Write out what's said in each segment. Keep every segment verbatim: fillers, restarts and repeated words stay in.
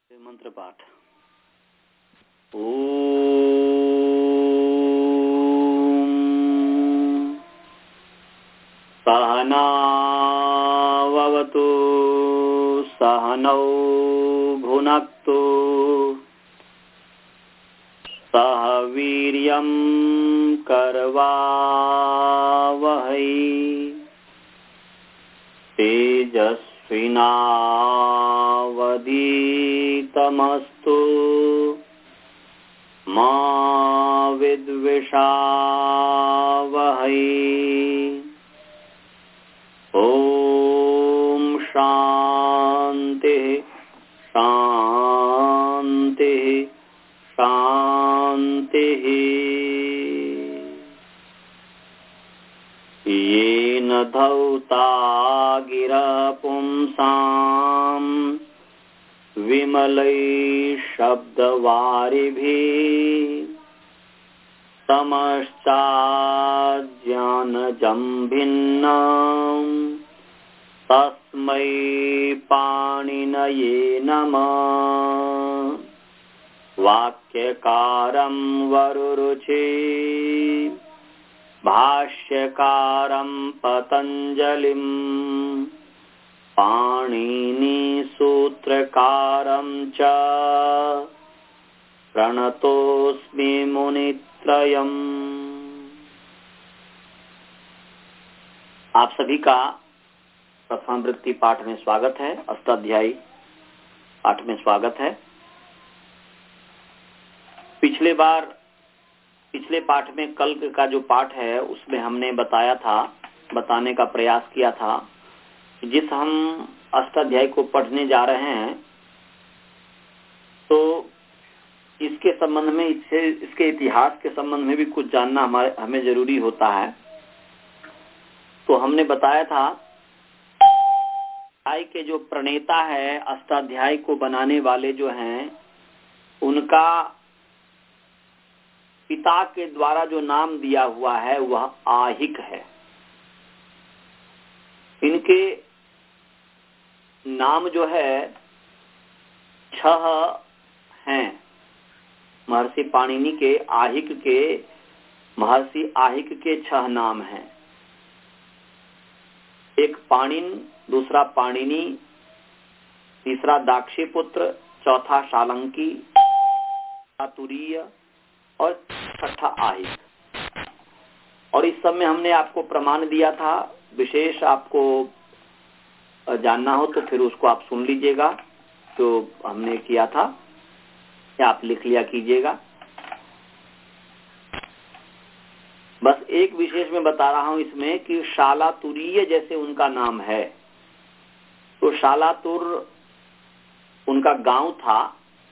मंत्र पाठ। ओम सहनावतु सहनौ भुनक्तु सह वीर्यं करवावहै तेजस्विनावधीतमस्तु मा विद्विषावहै। ओम शांति शांति शांति। येन धौता गिरा पुंसां विमलैः शब्दवारिभिः तमश्चाज्ञानजं भिन्नं तस्मै पाणिनये नमः। वाक्यकारं वरुरुचि भाष्यकारं पतंजलिं पाणिनि सूत्रकारं च प्रणतोस्मि मुनित्रयम्। आप सभी का प्रथम वृत्ति पाठ में स्वागत है। अष्टाध्यायी पाठ में स्वागत है। पिछले बार पिछले पाठ में कल का जो पाठ है उसमें हमने बताया था बताने का प्रयास किया था जिस हम अष्टाध्यायी को पढ़ने जा रहे हैं तो इसके संबंध में इससे इसके इतिहास के संबंध में भी कुछ जानना हमारे हमें जरूरी होता है। तो हमने बताया था अष्टाध्यायी के जो प्रणेता है अष्टाध्यायी को बनाने वाले जो हैं उनका पिता के द्वारा जो नाम दिया हुआ है वह आहिक है। इनके नाम जो है छह हैं। महर्षि पाणिनि के आहिक के महर्षि आहिक के छह नाम हैं। एक पाणिन, दूसरा पाणिनि, तीसरा दाक्षीपुत्र, चौथा शालंकी, तुरीय और छठा आहिक। और इस सब में हमने आपको प्रमाण दिया था। विशेष आपको जानना हो तो फिर उसको आप सुन लीजिएगा जो हमने किया था या आप लिख लिया कीजिएगा। बस एक विशेष में बता रहा हूं इसमें कि शालातुरीय जैसे उनका नाम है तो शालातुर उनका गांव था।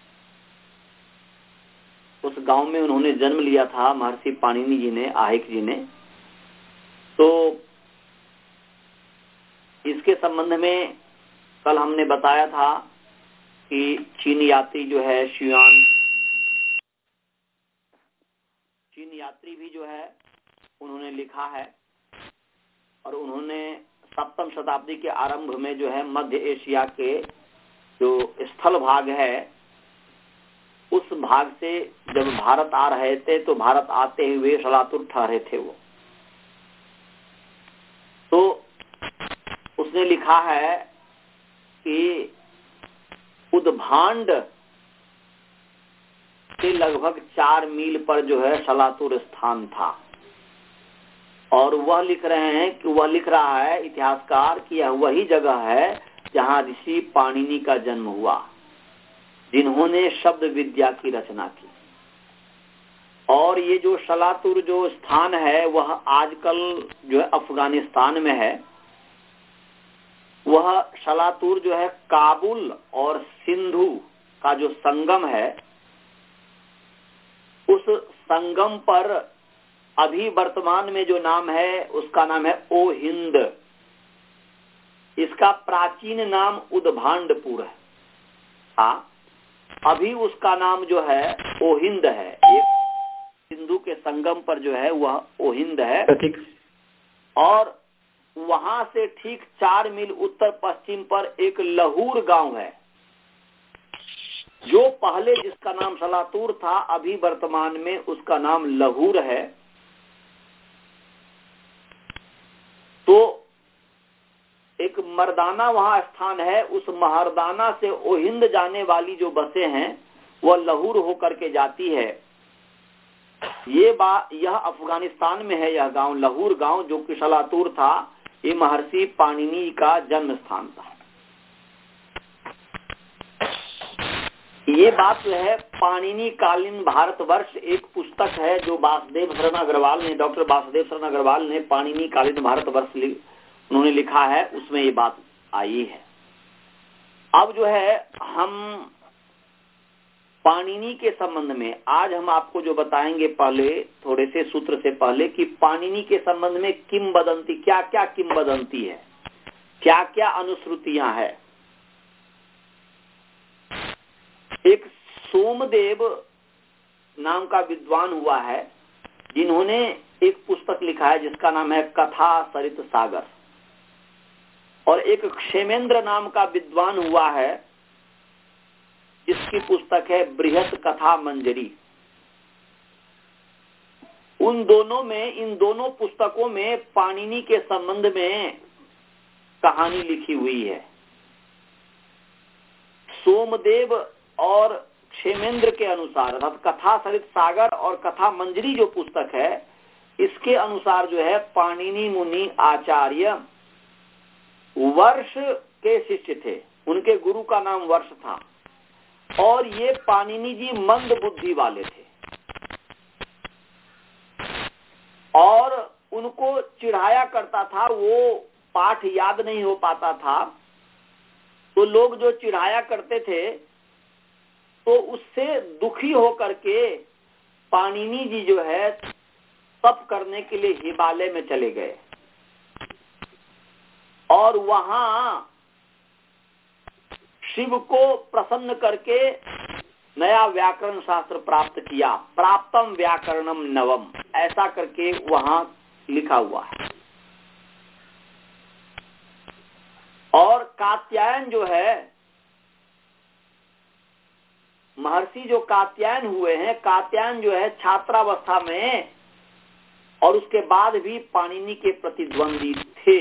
उस गांव में उन्होंने जन्म लिया था महर्षि पाणिनि जी ने, आहिक जी ने। तो इसके संबंध में कल हमने बताया था कि चीन यात्री जो है शियान चीन यात्री भी जो है उन्होंने लिखा है और उन्होंने सप्तम शताब्दी के आरंभ में जो है मध्य एशिया के जो स्थल भाग है उस भाग से जब भारत आ रहे थे तो भारत आते हुए शलातुर ठहरे थे वो। तो उसने लिखा है कि उद्भांड से लगभग चार मील पर जो है शलातुर स्थान था। और वह लिख रहे हैं कि वह लिख रहा है इतिहासकार कि यह वही जगह है जहां ऋषि पाणिनि का जन्म हुआ जिन्होंने शब्द विद्या की रचना की। और ये जो शलातुर जो स्थान है वह आजकल जो है अफगानिस्तान में है। वह शलातुर जो है काबुल और सिंधु का जो संगम है उस संगम पर अभी वर्तमान में जो नाम है उसका नाम है ओ हिंद। इसका प्राचीन नाम उद्भांडपुर है। हाँ, अभी उसका नाम जो है ओहिंद है। एक सिंधु के संगम पर जो है वह ओहिंद है। और वहां से ठीक चार मील उत्तर पश्चिम पर एक लहूर गांव है। जो पहले जिसका नाम सलातूर था, अभी वर्तमान में उसका नाम लहूर है। तो एक मर्दाना वहां स्थान है, उस महरदाना से ओहिंद जाने वाली जो बसें हैं वह लहूर होकर के जाती है। ये बात यह अफगानिस्तान में है, यह गांव लहूर गांव जो कि सलातूर था, ये महर्षि पाणिनि का जन्म स्थान था। ये बात जो है पाणिनि कालीन भारतवर्ष एक पुस्तक है जो वासुदेव शरण अग्रवाल ने, डॉक्टर वासुदेव शरण अग्रवाल ने पाणिनि कालीन भारतवर्ष लि, उन्होंने लिखा है, उसमें ये बात आई है। अब जो है हम पाणिनि के संबंध में आज हम आपको जो बताएंगे, पहले थोड़े से सूत्र से पहले, कि पाणिनि के संबंध में किंवदंती, क्या क्या किंवदंती है, क्या क्या अनुश्रुतियां है। एक सोमदेव नाम का विद्वान हुआ है, जिन्होंने एक पुस्तक लिखा है जिसका नाम है कथा सरित सागर, और एक क्षेमेंद्र नाम का विद्वान हुआ है जिसकी पुस्तक है बृहत कथा मंजरी। उन दोनों में, इन दोनों पुस्तकों में पाणिनि के संबंध में कहानी लिखी हुई है। सोमदेव और क्षेमेंद्र के अनुसार, अर्थात कथा सरित सागर और कथा मंजरी जो पुस्तक है, इसके अनुसार जो है पाणिनि मुनि आचार्य वर्ष के शिष्य थे, उनके गुरु का नाम वर्ष था, और ये पाणिनि जी मंद बुद्धि वाले थे और उनको चिढ़ाया करता था, वो पाठ याद नहीं हो पाता था, तो लोग जो चिढ़ाया करते थे तो उससे दुखी होकर के पाणिनि जी जो है तप करने के लिए हिमालय में चले गए और वहां शिव को प्रसन्न करके नया व्याकरण शास्त्र प्राप्त किया। प्राप्तम व्याकरणम नवम, ऐसा करके वहां लिखा हुआ है। और कात्यायन जो है, महर्षि जो कात्यायन हुए हैं, कात्यायन जो है छात्रावस्था में और उसके बाद भी पाणिनि के प्रतिद्वंदी थे।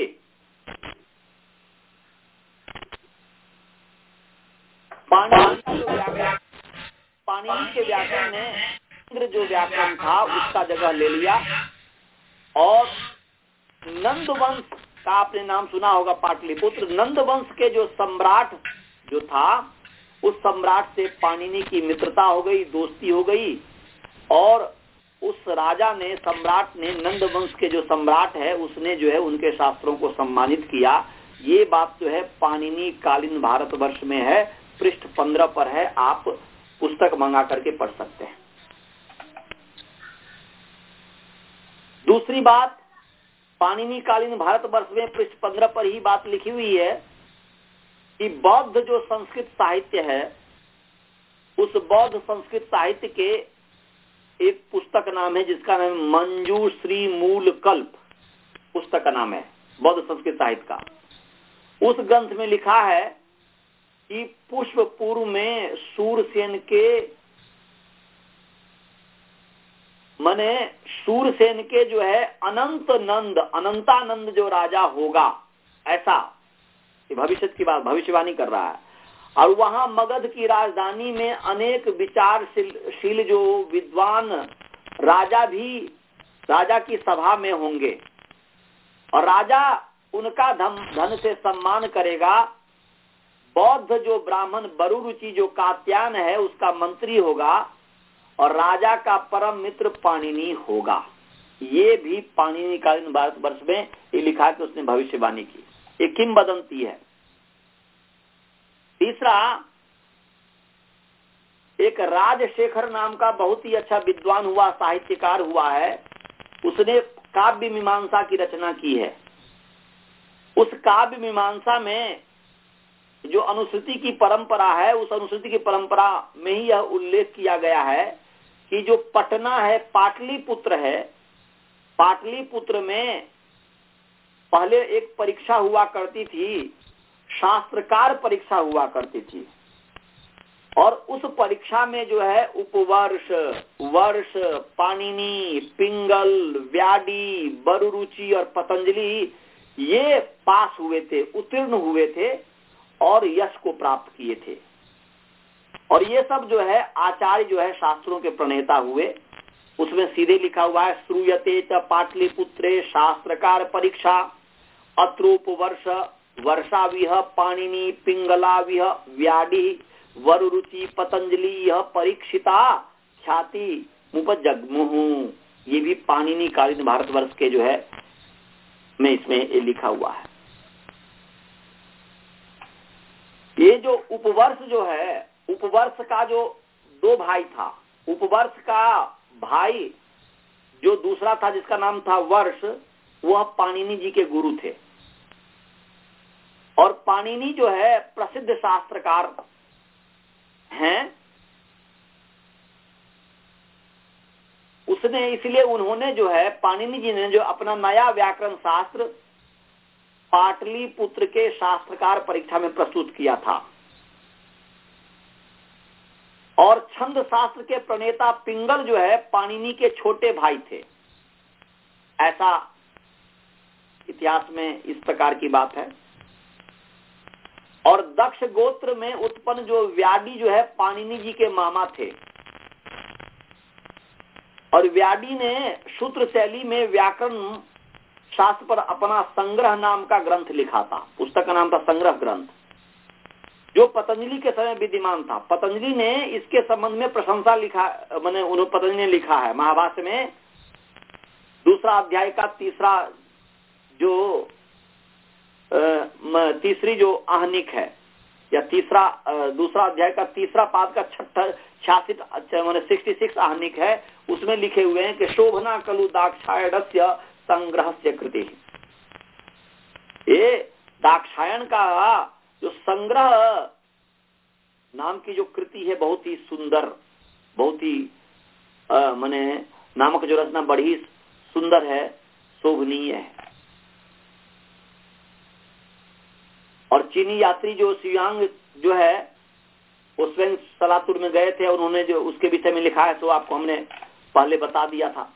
पाणिनि का जो व्याकरण, पाणिनि के व्याकरण ने इंद्र जो व्याकरण था उसका जगह ले लिया, और नंदवंश का आपने नाम सुना होगा, पाटलिपुत्र, नंदवंश के जो सम्राट जो था, उस सम्राट से पाणिनि की मित्रता हो गई, दोस्ती हो गई, और उस राजा ने, सम्राट ने, नंदवंश के जो सम्राट है उसने जो है उनके शास्त्रों को सम्मानित किया। ये बात जो है पाणिनि कालीन भारतवर्ष में है, पृष्ठ पंद्रह पर है, आप पुस्तक मंगा करके पढ़ सकते हैं। दूसरी बात, पाणिनि कालीन भारतवर्ष में पृष्ठ पंद्रह पर ही बात लिखी हुई है कि बौद्ध जो संस्कृत साहित्य है, उस बौद्ध संस्कृत साहित्य के एक पुस्तक नाम है जिसका नाम मंजूश्री मूल कल्प, पुस्तक का नाम है बौद्ध संस्कृत साहित्य का। उस ग्रंथ में लिखा है कि पुष्प पूर्व में सूरसेन के, माने सूरसेन के जो है अनंत नंद, अनंतानंद जो राजा होगा, ऐसा भविष्य की बात, भविष्यवाणी कर रहा है। और वहां मगध की राजधानी में अनेक विचारशील जो विद्वान राजा भी राजा की सभा में होंगे, और राजा उनका धन धन से सम्मान करेगा। बौद्ध जो ब्राह्मण बरुरुचि जो कात्यायन है उसका मंत्री होगा, और राजा का परम मित्र पाणिनि होगा। ये भी पाणिनि कालीन भारतवर्ष में ये लिखा कि उसने भविष्यवाणी की, ये किंवदंती है। तीसरा, एक राजशेखर नाम का बहुत ही अच्छा विद्वान हुआ, साहित्यकार हुआ है, उसने काव्य मीमांसा की रचना की है। उस काव्य मीमांसा में जो अनुश्रुति की परंपरा है, उस अनुश्रुति की परंपरा में ही यह उल्लेख किया गया है कि जो पटना है, पाटलिपुत्र है, पाटलिपुत्र में पहले एक परीक्षा हुआ करती थी, शास्त्रकार परीक्षा हुआ करती थी। और उस परीक्षा में जो है उपवर्ष, वर्ष, पाणिनि, पिंगल, व्याडी, बरुरुचि और पतंजलि ये पास हुए थे, उत्तीर्ण हुए थे और यश को प्राप्त किए थे। और ये सब जो है आचार्य जो है शास्त्रों के प्रणेता हुए। उसमें सीधे लिखा हुआ है श्रूयते च पाटलिपुत्रे शास्त्रकार परीक्षा अत्रोपवर्ष वर्षाविह पाणिनि पिंगलाविह व्याडी वरुरुचि पतंजलि यह परीक्षिता ख्याति मुपजग्मुहु। ये भी पाणिनि कालीन भारतवर्ष के जो है में इसमें लिखा हुआ है। ये जो उपवर्ष जो है, उपवर्ष का जो दो भाई था, उपवर्ष का भाई जो दूसरा था जिसका नाम था वर्ष, वह पाणिनि जी के गुरु थे। और पाणिनि जो है प्रसिद्ध शास्त्रकार हैं। उसने इसलिए उन्होंने जो है पाणिनि जी ने जो अपना नया व्याकरण शास्त्र पाटलिपुत्र के शास्त्रकार परीक्षा में प्रस्तुत किया था। और छंद शास्त्र के प्रणेता पिंगल जो है पाणिनि के छोटे भाई थे। ऐसा इतिहास में इस प्रकार की बात है। और दक्ष गोत्र में उत्पन्न जो व्याडी जो है पाणिनि जी के मामा थे। और व्याडी ने सूत्र शैली में व्याकरण शास्त्र पर अपना संग्रह नाम का ग्रंथ लिखा था। पुस्तक का नाम था संग्रह ग्रंथ, जो पतंजलि के समय विद्यमान था। पतंजलि ने इसके संबंध में प्रशंसा लिखा, मैंने उन्होंने पतंजलि ने लिखा है महाभाष्य में दूसरा अध्याय का तीसरा जो तीसरी जो आहनिक है, या तीसरा दूसरा अध्याय का तीसरा पाद का छठा छियासठ मैंने सिक्सटी सिक्स आहनिक है। उसमें लिखे हुए हैं कि शोभना कलु दाक्षायणस्य संग्रहस्य कृति। ये दाक्षायण का जो संग्रह नाम की जो कृति है बहुत ही सुंदर, बहुत ही माने नामक जो रचना बड़ी सुंदर है, शोभनीय है। और चीनी यात्री जो शियांग जो है वो स्वयं सलातुर में गए थे, उन्होंने जो उसके विषय में लिखा है तो आपको हमने पहले बता दिया था।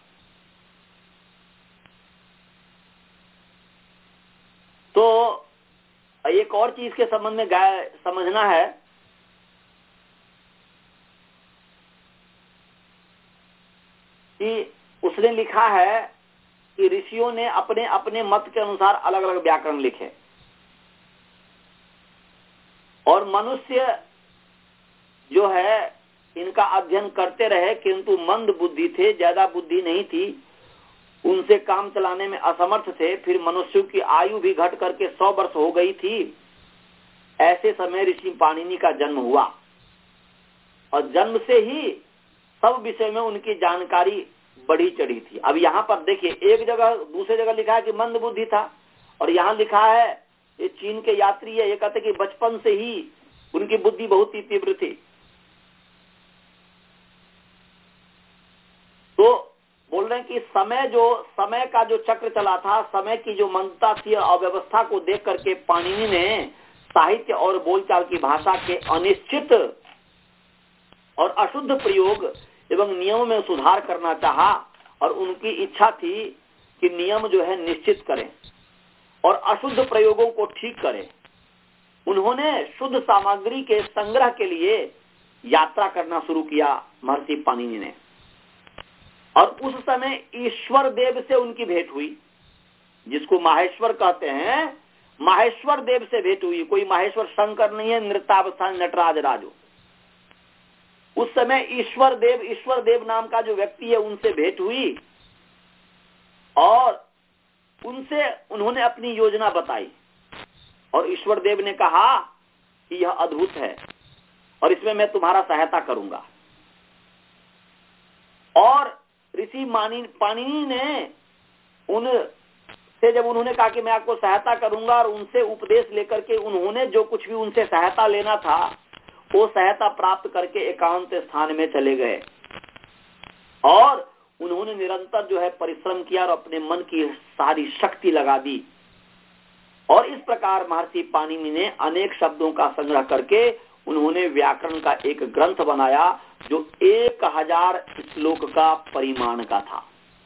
तो एक और चीज के संबंध में समझना है कि उसने लिखा है कि ऋषियों ने अपने अपने मत के अनुसार अलग अलग व्याकरण लिखे और मनुष्य जो है इनका अध्ययन करते रहे, किंतु मंद बुद्धि थे, ज्यादा बुद्धि नहीं थी, उनसे काम चलाने में असमर्थ थे। फिर मनुष्यों की आयु भी घट करके सौ वर्ष हो गई थी। ऐसे समय ऋषि पाणिनि का जन्म हुआ और जन्म से ही सब विषय में उनकी जानकारी बढ़ी चढ़ी थी। अब यहाँ पर देखिए, एक जगह दूसरे जगह लिखा है कि मंद बुद्धि था, और यहाँ लिखा है ये चीन के यात्री है, ये कहते कि बचपन से ही उनकी बुद्धि बहुत ही तीव्र थी। तो बोल रहे हैं कि समय जो समय का जो चक्र चला था, समय की जो मंदता थी, अव्यवस्था को देख करके पाणिनि ने साहित्य और बोलचाल की भाषा के अनिश्चित और अशुद्ध प्रयोग एवं नियमों में सुधार करना चाहा। और उनकी इच्छा थी कि नियम जो है निश्चित करें और अशुद्ध प्रयोगों को ठीक करें। उन्होंने शुद्ध सामग्री के संग्रह के लिए यात्रा करना शुरू किया महर्षि पाणिनि ने। और उस समय ईश्वर देव से उनकी भेंट हुई, जिसको माहेश्वर कहते हैं। माहेश्वर देव से भेंट हुई। कोई माहेश्वर शंकर नहीं है, नृत्यावस्थान नटराज राजो। उस समय ईश्वर देव ईश्वर देव नाम का जो व्यक्ति है उनसे भेंट हुई और उनसे उन्होंने अपनी योजना बताई। और ईश्वर देव ने कहा कि यह अद्भुत है और इसमें मैं तुम्हारा सहायता करूंगा। और ऋषि पाणिनि ने उन से जब उन्होंने कहा कि मैं आपको सहायता करूंगा, और उनसे उपदेश लेकर के उन्होंने जो कुछ भी उनसे सहायता लेना था वो सहायता प्राप्त करके एकांत स्थान में चले गए। और उन्होंने निरंतर जो है परिश्रम किया और अपने मन की सारी शक्ति लगा दी। और इस प्रकार महर्षि पाणिनि ने अनेक शब्दों का संग्रह करके उन्होंने व्याकरण का एक ग्रंथ बनाया जो एक हजार श्लोक का परिमाण का था।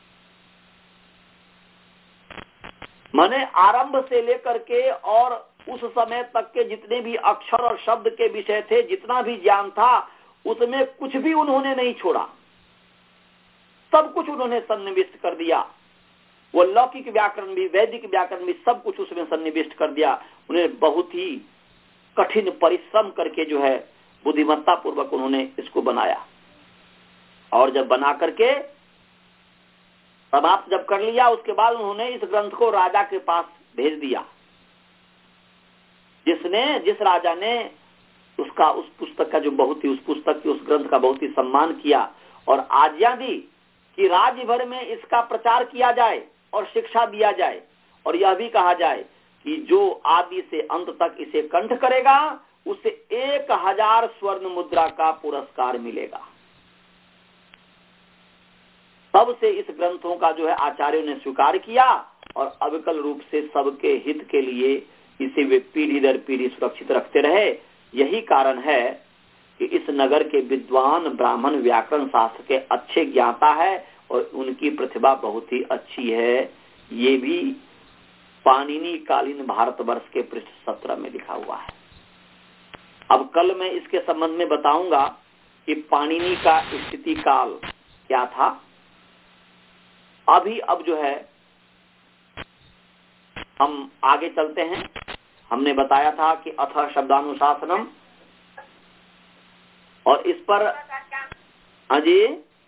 माने आरंभ से लेकर के और उस समय तक के जितने भी अक्षर और शब्द के विषय थे, जितना भी ज्ञान था, उसमें कुछ भी उन्होंने नहीं छोड़ा, सब कुछ उन्होंने सन्निविष्ट कर दिया। वो लौकिक व्याकरण भी, वैदिक व्याकरण भी, सब कुछ उसमें सन्निविष्ट कर दिया। उन्हें बहुत ही कठिन परिश्रम करके जो है बुद्धिमत्ता पूर्वक उन्होंने इसको बनाया। और जब बना करके समाप्त जब कर लिया, उसके बाद उन्होंने इस ग्रंथ को राजा के पास भेज दिया, जिसने जिस राजा ने उसका उस पुस्तक का जो बहुत ही उस पुस्तक की उस ग्रंथ का बहुत ही सम्मान किया और आज्ञा दी कि राज्य भर में इसका प्रचार किया जाए और शिक्षा दिया जाए, और यह भी कहा जाए कि जो आदि से अंत तक इसे कंठ करेगा उसे एक हजार स्वर्ण मुद्रा का पुरस्कार मिलेगा। तब से इस ग्रंथों का जो है आचार्यों ने स्वीकार किया और अविकल रूप से सबके हित के लिए इसे वे पीढ़ी दर पीढ़ी सुरक्षित रखते रहे। यही कारण है कि इस नगर के विद्वान ब्राह्मण व्याकरण शास्त्र के अच्छे ज्ञाता है और उनकी प्रतिभा बहुत ही अच्छी है। ये भी पाणिनि कालीन भारतवर्ष के पृष्ठ सत्रह में लिखा हुआ है। अब कल मैं इसके संबंध में बताऊंगा कि पाणिनि का स्थिति काल क्या था। अभी अब जो है हम आगे चलते हैं। हमने बताया था कि अथ शब्दानुशासनम, और इस पर हाँ जी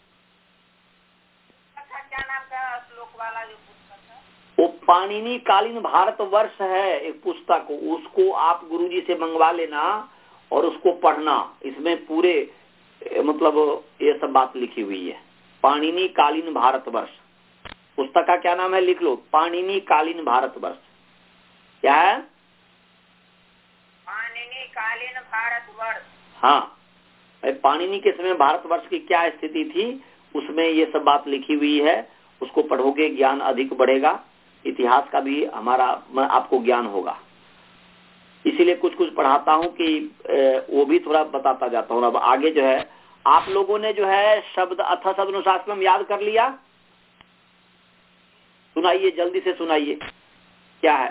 वो पाणिनि कालीन भारतवर्ष है एक पुस्तक, उसको आप गुरुजी से मंगवा लेना और उसको पढ़ना। इसमें पूरे मतलब ये सब बात लिखी हुई है। पाणिनि कालीन भारतवर्ष पुस्तक का क्या नाम है, लिख लो, पाणिनि कालीन भारतवर्ष। क्या है? पाणिनि कालीन भारतवर्ष। हाँ, पाणिनि के समय भारतवर्ष की क्या स्थिति थी उसमें ये सब बात लिखी हुई है। उसको पढ़ोगे ज्ञान अधिक बढ़ेगा, इतिहास का भी हमारा आपको ज्ञान होगा। इसीलिए कुछ कुछ पढ़ाता हूँ कि वो भी थोड़ा बताता जाता हूँ। अब आगे जो है आप लोगों ने जो है शब्द अथ शब्दानुशासनम याद कर लिया? सुनाइए, जल्दी से सुनाइए, क्या है?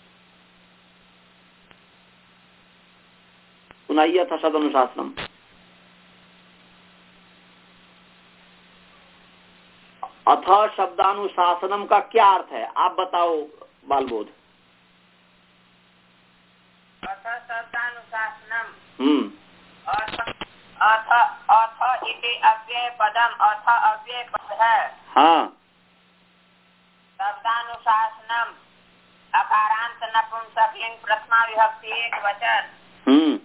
सुनाइए अथ शब्दानुशासनम। अथ शब्दानुशासनम का क्या अर्थ है आप बताओ बालबोध। अथ शब्दानुशासनम हम्म अथ अथ इति अव्यय पदम, अथ अव्यय पद है। हाँ। शब्दानुशासनम अकारांत नपुंसकलिंग प्रथमा विभक्ति एक वचन। हम्म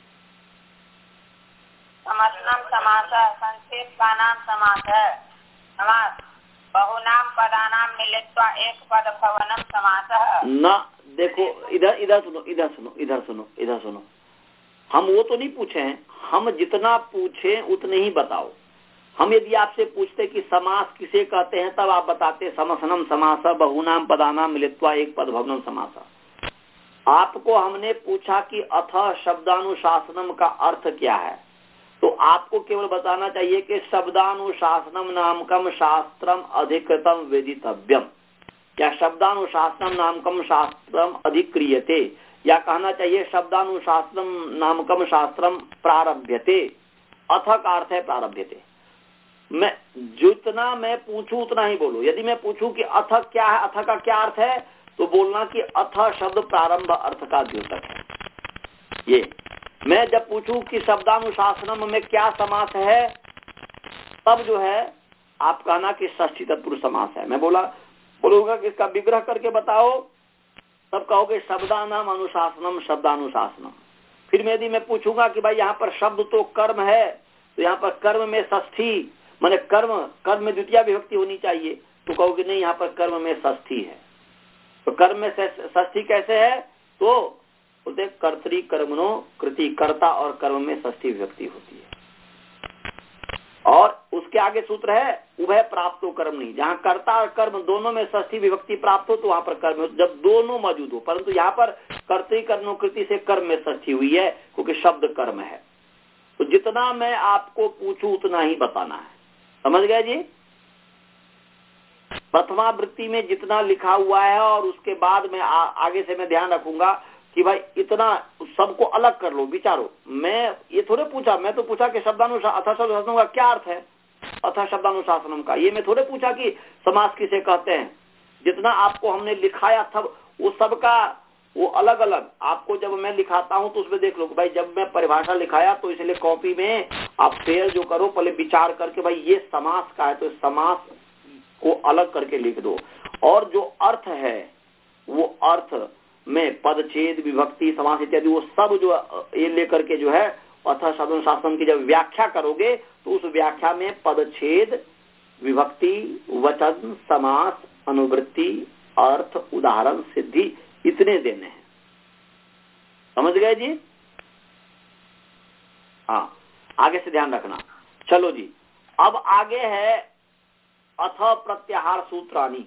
समसनम समास संक्षेप का नाम समास है। समास बहुनाम पदानाम मिलित्वा एक पद भवनम समास है। ना देखो, इधर इधर सुनो इधर सुनो इधर सुनो इधर सुनो हम वो तो नहीं पूछे हैं, हम जितना पूछे उतने ही बताओ। हम यदि आपसे पूछते कि समास किसे कहते हैं तब आप बताते समसनम समास बहुनाम पदानाम मिलित्वा एक पद भवनम समास। आपको हमने पूछा कि अथ शब्दानुशासनम का अर्थ क्या है, तो आपको केवल बताना चाहिए कि शब्दानुशासनम नामकम शास्त्रम अधिकृतम वेदितव्यम, या शब्दानुशासनम नामकम शास्त्रम अधिक्रियते, या कहना चाहिए शब्दानुशासनम नामकम शास्त्रम प्रारभ्यते। अथ का अर्थ है प्रारभ्यते। मैं जितना मैं पूछूं उतना ही बोलो। यदि मैं पूछूं कि अथ क्या है, अथ का क्या अर्थ है, तो बोलना कि अथ शब्द प्रारंभ अर्थ का द्योतक है। ये मैं जब पूछूं कि शब्दानुशासनम में क्या समास है, तब जो है आप कहना कि षष्ठी तत्पुरुष समास है। मैं बोला बोलूंगा कि इसका विग्रह करके बताओ, तब कहोगे शब्दानाम अनुशासनम शब्दानुशासनम। फिर यदि मैं पूछूंगा कि भाई यहाँ पर शब्द तो कर्म है, तो यहाँ पर कर्म में षष्ठी माने कर्म कर्म में द्वितीय विभक्ति होनी चाहिए, तो कहोगे नहीं यहाँ पर कर्म में षष्ठी है। तो कर्म में षष्ठी कैसे है, तो बोलते कर्तरी कर्मणो कृति, कर्ता और कर्म में षष्ठी विभक्ति होती है। और उस उसके आगे सूत्र है उभय प्राप्त हो कर्म नहीं, जहाँ कर्ता और कर्म दोनों में षष्ठी विभक्ति प्राप्त हो तो वहां पर कर्म, जब दोनों मौजूद हो, परंतु यहाँ पर कर्तृ कर्मोकृति से कर्म में षष्ठी हुई है क्योंकि शब्द कर्म है। तो जितना मैं आपको पूछूं उतना ही बताना है, समझ गए जी। प्रथमा वृत्ति में जितना लिखा हुआ है और उसके बाद में आ, आगे से मैं ध्यान रखूंगा कि भाई इतना सबको अलग कर लो, विचारो। मैं ये थोड़े पूछा, मैं तो पूछा कि शब्दानुशासन अथा शब्दानुशासन का क्या अर्थ है, अथा शब्दानुशासनम का। ये मैं थोड़े पूछा कि समास किसे कहते हैं। जितना आपको हमने लिखाया था वो सबका वो अलग अलग आपको जब मैं लिखाता हूं तो उसमें देख लो भाई, जब मैं परिभाषा लिखाया तो इसलिए कॉपी में आप फेयर जो करो पहले विचार करके भाई ये समास का है तो समास को अलग करके लिख दो, और जो अर्थ है वो अर्थ में पदच्छेद विभक्ति समास इत्यादि वो सब जो ये लेकर के जो है अथा शब्दानुशासन की जब व्याख्या करोगे तो उस व्याख्या में पदच्छेद विभक्ति वचन समास अनुवृत्ति अर्थ उदाहरण सिद्धि इतने देने हैं, समझ गए जी। हाँ, आगे से ध्यान रखना। चलो जी, अब आगे है अथ प्रत्याहार सूत्रानी।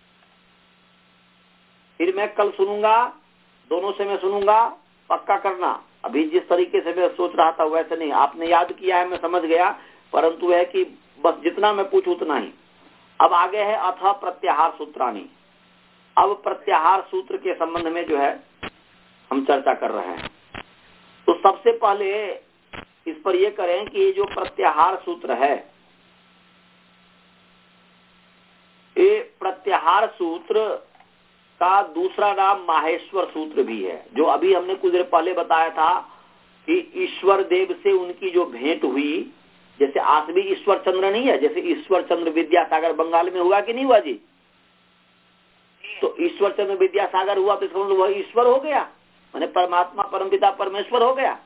फिर मैं कल सुनूंगा, दोनों से मैं सुनूंगा, पक्का करना। अभी जिस तरीके से मैं सोच रहा था वैसे नहीं, आपने याद किया है मैं समझ गया, परंतु है कि बस जितना मैं पूछूं उतना ही। अब आगे है अथ प्रत्याहार सूत्रानी। अब प्रत्याहार सूत्र के संबंध में जो है हम चर्चा कर रहे हैं। तो सबसे पहले इस पर यह करें कि ये जो प्रत्याहार सूत्र है, ये प्रत्याहार सूत्र का दूसरा नाम माहेश्वर सूत्र भी है, जो अभी हमने कुछ देर पहले बताया था कि ईश्वर देव से उनकी जो भेंट हुई, जैसे आज भी ईश्वर चंद्र नहीं है, जैसे ईश्वर चंद्र विद्यासागर बंगाल में हुआ कि नहीं हुआ जी। तो ईश्वर चंद्र विद्यासागर हुआ तो इसका मतलब वह ईश्वर हो गया, माने परमात्मा परमपिता परमेश्वर हो गया।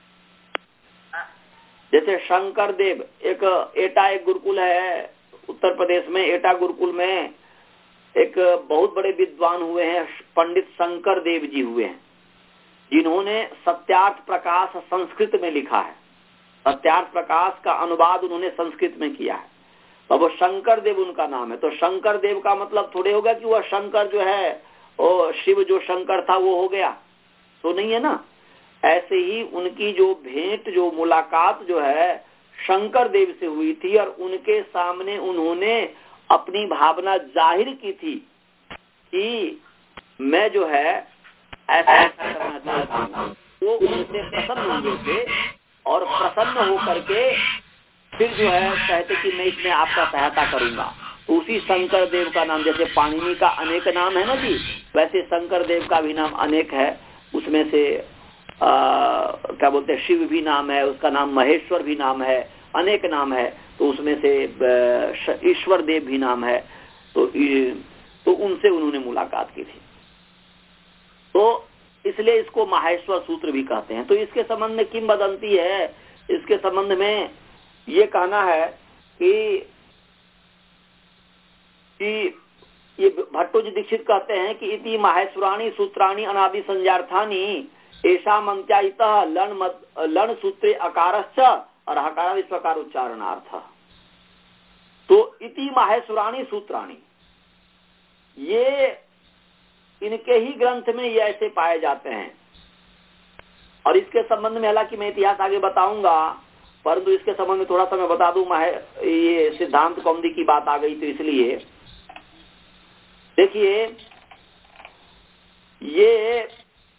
जैसे शंकर देव, एक एटा एक गुरुकुल है उत्तर प्रदेश में, एटा गुरुकुल में एक बहुत बड़े विद्वान हुए हैं, पंडित शंकर देव जी हुए हैं, जिन्होंने सत्यार्थ प्रकाश संस्कृत में लिखा है। सत्यार्थ प्रकाश का अनुवाद उन्होंने संस्कृत में किया है, तो वो शंकर देव उनका नाम है। तो शंकर देव का मतलब थोड़े होगा कि वह शंकर जो है वो शिव जो शंकर था वो हो गया, तो नहीं है ना। ऐसे ही उनकी जो भेंट जो मुलाकात जो है शंकर देव से हुई थी, और उनके सामने उन्होंने अपनी भावना जाहिर की थी कि मैं जो है ऐसा ऐसा करना चाहता हूँ। वो उनसे प्रसन्न हुए थे और प्रसन्न होकर के फिर जो है कहते कि मैं इसमें आपका सहायता करूंगा। तो उसी शंकर देव का नाम, जैसे पाणिनि का अनेक नाम है ना जी, वैसे शंकर देव का भी नाम अनेक है। उसमें से आ, क्या बोलते हैं, शिव भी नाम है, उसका नाम महेश्वर भी नाम है, अनेक नाम है। तो उसमें से ईश्वर देव भी नाम है। तो तो उनसे उन्होंने मुलाकात की थी, तो इसलिए इसको माहेश्वर सूत्र भी कहते हैं। तो इसके संबंध में किंवदंती है, इसके संबंध में ये कहना है कि, कि ये भट्टो जी दीक्षित कहते हैं कि इति माहेश्वराणी सूत्राणी अनादि संजार्थानी ऐसा मंत्यायित लण मत लण सूत्रे अकारश्च और हकार इस प्रकार उच्चारणार्थ। तो इति माहेश्वराणी सूत्राणी, ये इनके ही ग्रंथ में ये ऐसे पाए जाते हैं। और इसके संबंध में हालांकि मैं इतिहास आगे बताऊंगा, परंतु इसके संबंध में थोड़ा सा मैं बता दूं। ये सिद्धांत कौमुदी की बात आ गई तो इसलिए देखिए, ये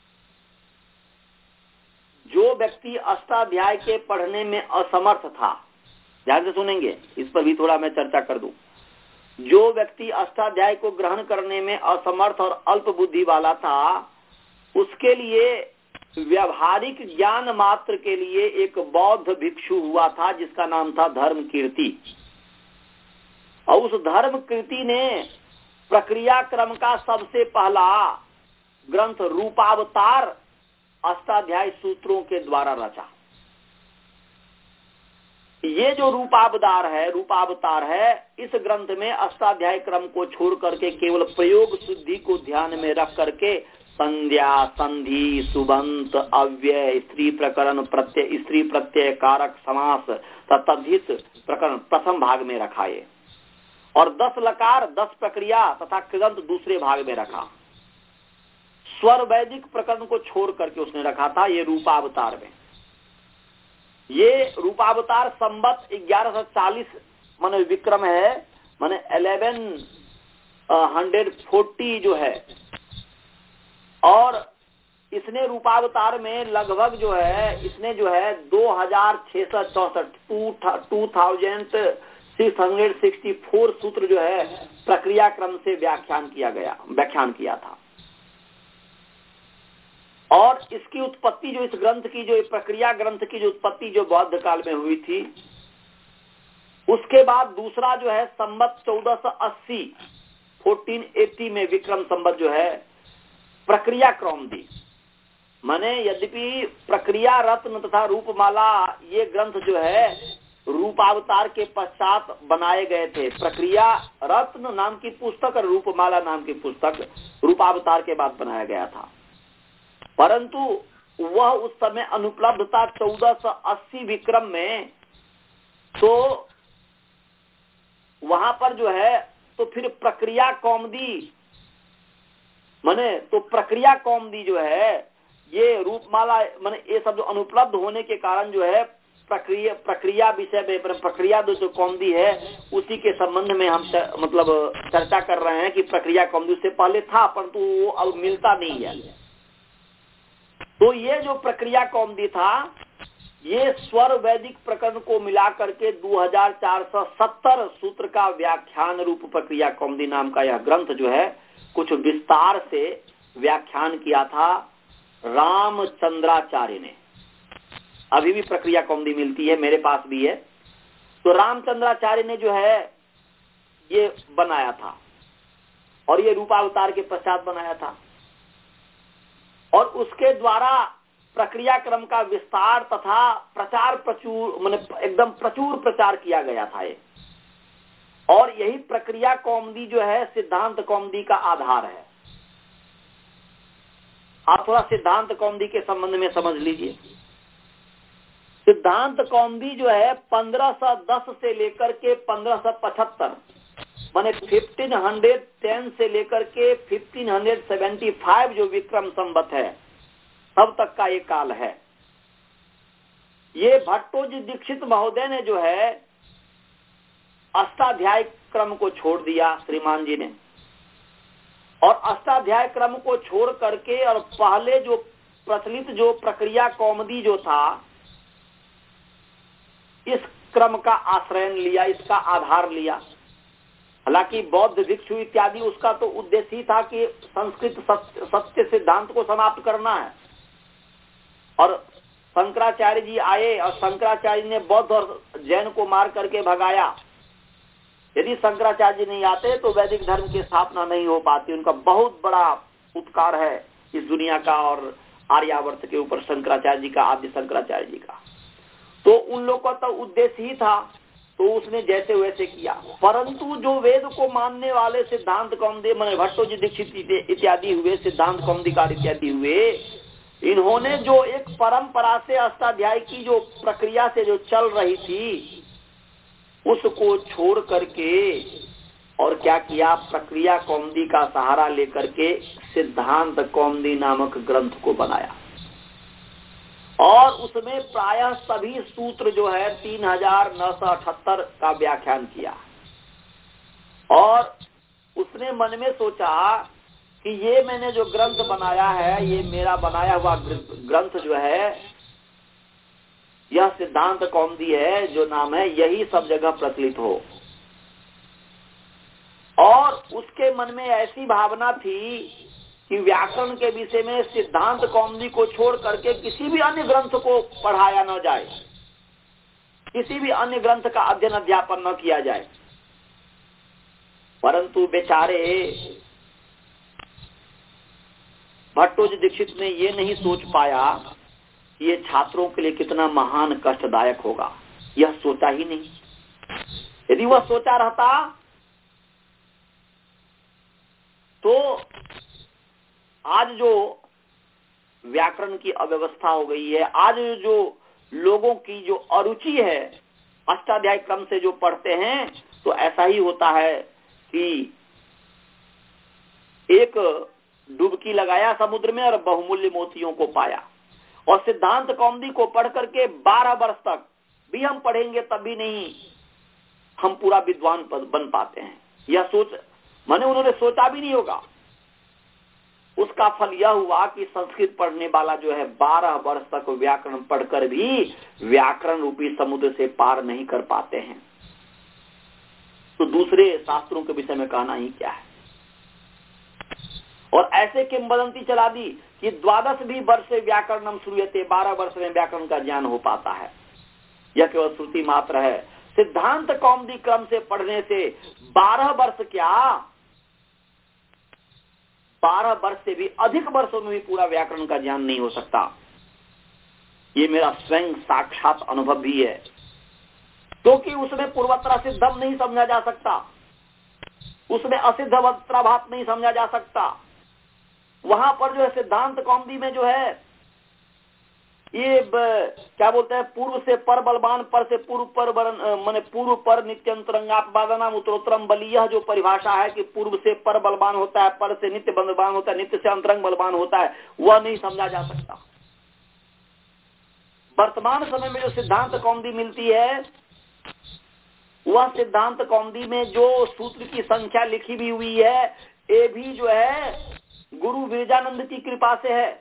जो व्यक्ति अष्टाध्याय के पढ़ने में असमर्थ था, ध्यान से सुनेंगे, इस पर भी थोड़ा मैं चर्चा कर दूं। जो व्यक्ति अष्टाध्याय को ग्रहण करने में असमर्थ और अल्प बुद्धि वाला था, उसके लिए व्यावहारिक ज्ञान मात्र के लिए एक बौद्ध भिक्षु हुआ था जिसका नाम था धर्म कीर्ति। और उस धर्म कीर्ति ने प्रक्रिया क्रम का सबसे पहला ग्रंथ रूपावतार अष्टाध्याय सूत्रों के द्वारा रचा। ये जो रूपावतार है रूपावतार है इस ग्रंथ में अष्टाध्याय क्रम को छोड़ करके केवल प्रयोग शुद्धि को ध्यान में रख करके संध्या, संधि, सुबंत, अव्यय, स्त्री प्रकरण, प्रत्यय, स्त्री प्रत्यय कारक समास तद्धित प्रकरण प्रथम भाग में रखा है और दस लकार, दस प्रक्रिया तथा कृदंत दूसरे भाग में रखा। स्वर वैदिक प्रकरण को छोड़ करके उसने रखा था ये रूपावतार में। ये रूपावतार संवत ग्यारह सौ चालीस माने विक्रम है, माने इलेवन हंड्रेड फोर्टी जो है, और इसने रूपावतार में लगभग जो है इसने जो है दो हजार छह सौ चौसठ two thousand six hundred sixty four सूत्र जो है प्रक्रिया क्रम से व्याख्यान किया गया व्याख्यान किया था। और इसकी उत्पत्ति जो इस ग्रंथ की जो प्रक्रिया ग्रंथ की जो उत्पत्ति जो बौद्ध काल में हुई थी, उसके बाद दूसरा जो है संवत चौदह सौ अस्सी फोर्टीन एटी में विक्रम संवत जो है प्रक्रिया क्रम दी। माने यद्यपि प्रक्रिया रत्न तथा रूपमाला ये ग्रंथ जो है रूपावतार के पश्चात बनाए गए थे। प्रक्रिया रत्न नाम की पुस्तक और रूपमाला नाम की पुस्तक रूपावतार के बाद बनाया गया था, परंतु वह उस समय अनुपलब्ध था चौदह सौ अस्सी विक्रम में। तो वहां पर जो है तो फिर प्रक्रिया कौमुदी माने तो प्रक्रिया कौमुदी जो है ये रूपमाला माने ये सब जो अनुपलब्ध होने के कारण जो है प्रक्रिया प्रक्रिया विषय में प्रक्रिया जो कौमुदी है उसी के संबंध में हम च, मतलब चर्चा कर रहे हैं कि प्रक्रिया कौमुदी से पहले था परंतु वो अब मिलता नहीं है। तो ये जो प्रक्रिया कौमुदी था ये स्वर वैदिक प्रकरण को मिला करके दो हजार चार सौ सत्तर सूत्र का व्याख्यान रूप प्रक्रिया कौमुदी नाम का यह ग्रंथ जो है कुछ विस्तार से व्याख्यान किया था रामचंद्राचार्य ने। अभी भी प्रक्रिया कौमुदी मिलती है, मेरे पास भी है। तो रामचंद्राचार्य ने जो है ये बनाया था और ये रूपावतार के पश्चात बनाया था और उसके द्वारा प्रक्रिया क्रम का विस्तार तथा प्रचार प्रचुर माने एकदम प्रचुर प्रचार किया गया था ये। और यही प्रक्रिया कौमुदी जो है सिद्धांत कौमुदी का आधार है। आप थोड़ा सिद्धांत कौमुदी के संबंध में समझ लीजिए। सिद्धांत कौमुदी जो है पंद्रह सौ दस से लेकर के पंद्रह सौ पचहत्तर माने पंद्रह सौ दस से लेकर के पंद्रह सौ पचहत्तर जो विक्रम संवत है तब तक का ये काल है। ये भट्टोजी दीक्षित महोदय ने जो है अष्टाध्याय क्रम को छोड़ दिया श्रीमान जी ने, और अष्टाध्याय क्रम को छोड़ करके और पहले जो प्रचलित जो प्रक्रिया कौमुदी जो था इस क्रम का आश्रय लिया, इसका आधार लिया। हालांकि बौद्ध भिक्षु इत्यादि उसका तो उद्देश्य ही था कि संस्कृत सत्य, सत्य सिद्धांत को समाप्त करना है। और शंकराचार्य जी आए और शंकराचार्य ने बौद्ध और जैन को मार करके भगाया। यदि शंकराचार्य जी नहीं आते तो वैदिक धर्म की स्थापना नहीं हो पाती। उनका बहुत बड़ा उपकार है इस दुनिया का और आर्यावर्त के ऊपर शंकराचार्य जी का, आदि शंकराचार्य जी का। तो उन लोगों का तो उद्देश्य ही था, तो उसने जैसे वैसे किया। परंतु जो वेद को मानने वाले सिद्धांत कौमुदी माने भट्टोजी दीक्षित इत्यादि हुए, सिद्धांत कौमुदीकार इत्यादि हुए, इन्होंने जो एक परंपरा से अष्टाध्याय की जो प्रक्रिया से जो चल रही थी उसको छोड़ करके और क्या किया, प्रक्रिया कौमुदी का सहारा लेकर के सिद्धांत कौमुदी नामक ग्रंथ को बनाया। और उसमें प्रायः सभी सूत्र जो है तीन हजार नौ सौ अठहत्तर का व्याख्यान किया। और उसने मन में सोचा कि ये मैंने जो ग्रंथ बनाया है, ये मेरा बनाया हुआ ग्रंथ जो है यह सिद्धांत कौमुदी है जो नाम है, यही सब जगह प्रचलित हो। और उसके मन में ऐसी भावना थी कि व्याकरण के विषय में सिद्धांत कौमुदी को छोड़ करके किसी भी अन्य ग्रंथ को पढ़ाया न जाए, किसी भी अन्य ग्रंथ का अध्ययन अध्यापन न किया जाए। परंतु बेचारे भट्टोजी दीक्षित ने ये नहीं सोच पाया कि ये छात्रों के लिए कितना महान कष्टदायक होगा, यह सोचा ही नहीं। यदि वह सोचा रहता तो आज जो व्याकरण की अव्यवस्था हो गई है, आज जो लोगों की जो अरुचि है अष्टाध्यायी क्रम से जो पढ़ते हैं, तो ऐसा ही होता है कि एक डुबकी लगाया समुद्र में और बहुमूल्य मोतियों को पाया। और सिद्धांत कौमुदी को पढ़ करके बारह वर्ष तक भी हम पढ़ेंगे तब भी नहीं हम पूरा विद्वान बन पाते हैं। यह सोच माने उन्होंने सोचा भी नहीं होगा। उसका फल यह हुआ कि संस्कृत पढ़ने वाला जो है बारह वर्ष तक व्याकरण पढ़कर भी व्याकरण रूपी समुद्र से पार नहीं कर पाते हैं। तो दूसरे शास्त्रों के विषय में कहना ही क्या है। और ऐसे किंवदंती चला दी कि द्वादश भी वर्ष व्याकरणम श्रूयते, बारह वर्ष में व्याकरण का ज्ञान हो पाता है। यह केवल श्रुति मात्र है। सिद्धांत कौमुदी क्रम से पढ़ने से बारह वर्ष क्या, बारह वर्ष से भी अधिक वर्षों में भी पूरा व्याकरण का ज्ञान नहीं हो सकता। ये मेरा स्वयं साक्षात अनुभव भी है, क्योंकि तो उसमें पूर्वत्र सिद्धम नहीं समझा जा सकता, उसमें असिद्धवत्राभात नहीं समझा जा सकता। वहां पर जो है सिद्धांत कौमुदी में जो है ये ब, क्या बोलते हैं, पूर्व से पर बलवान, पर से पूर्व पर माने पूर्व पर नित्यंतरंगापवादनाम उत्तरोत्तरम बलीय जो परिभाषा है कि पूर्व से पर बलवान होता है, पर से नित्य बलवान होता है, नित्य से अंतरंग बलवान होता है, वह नहीं समझा जा सकता। वर्तमान समय में जो सिद्धांत कौमुदी मिलती है, वह सिद्धांत कौमुदी में जो सूत्र की संख्या लिखी भी हुई है, ये भी जो है गुरु विरजानंद की कृपा से है।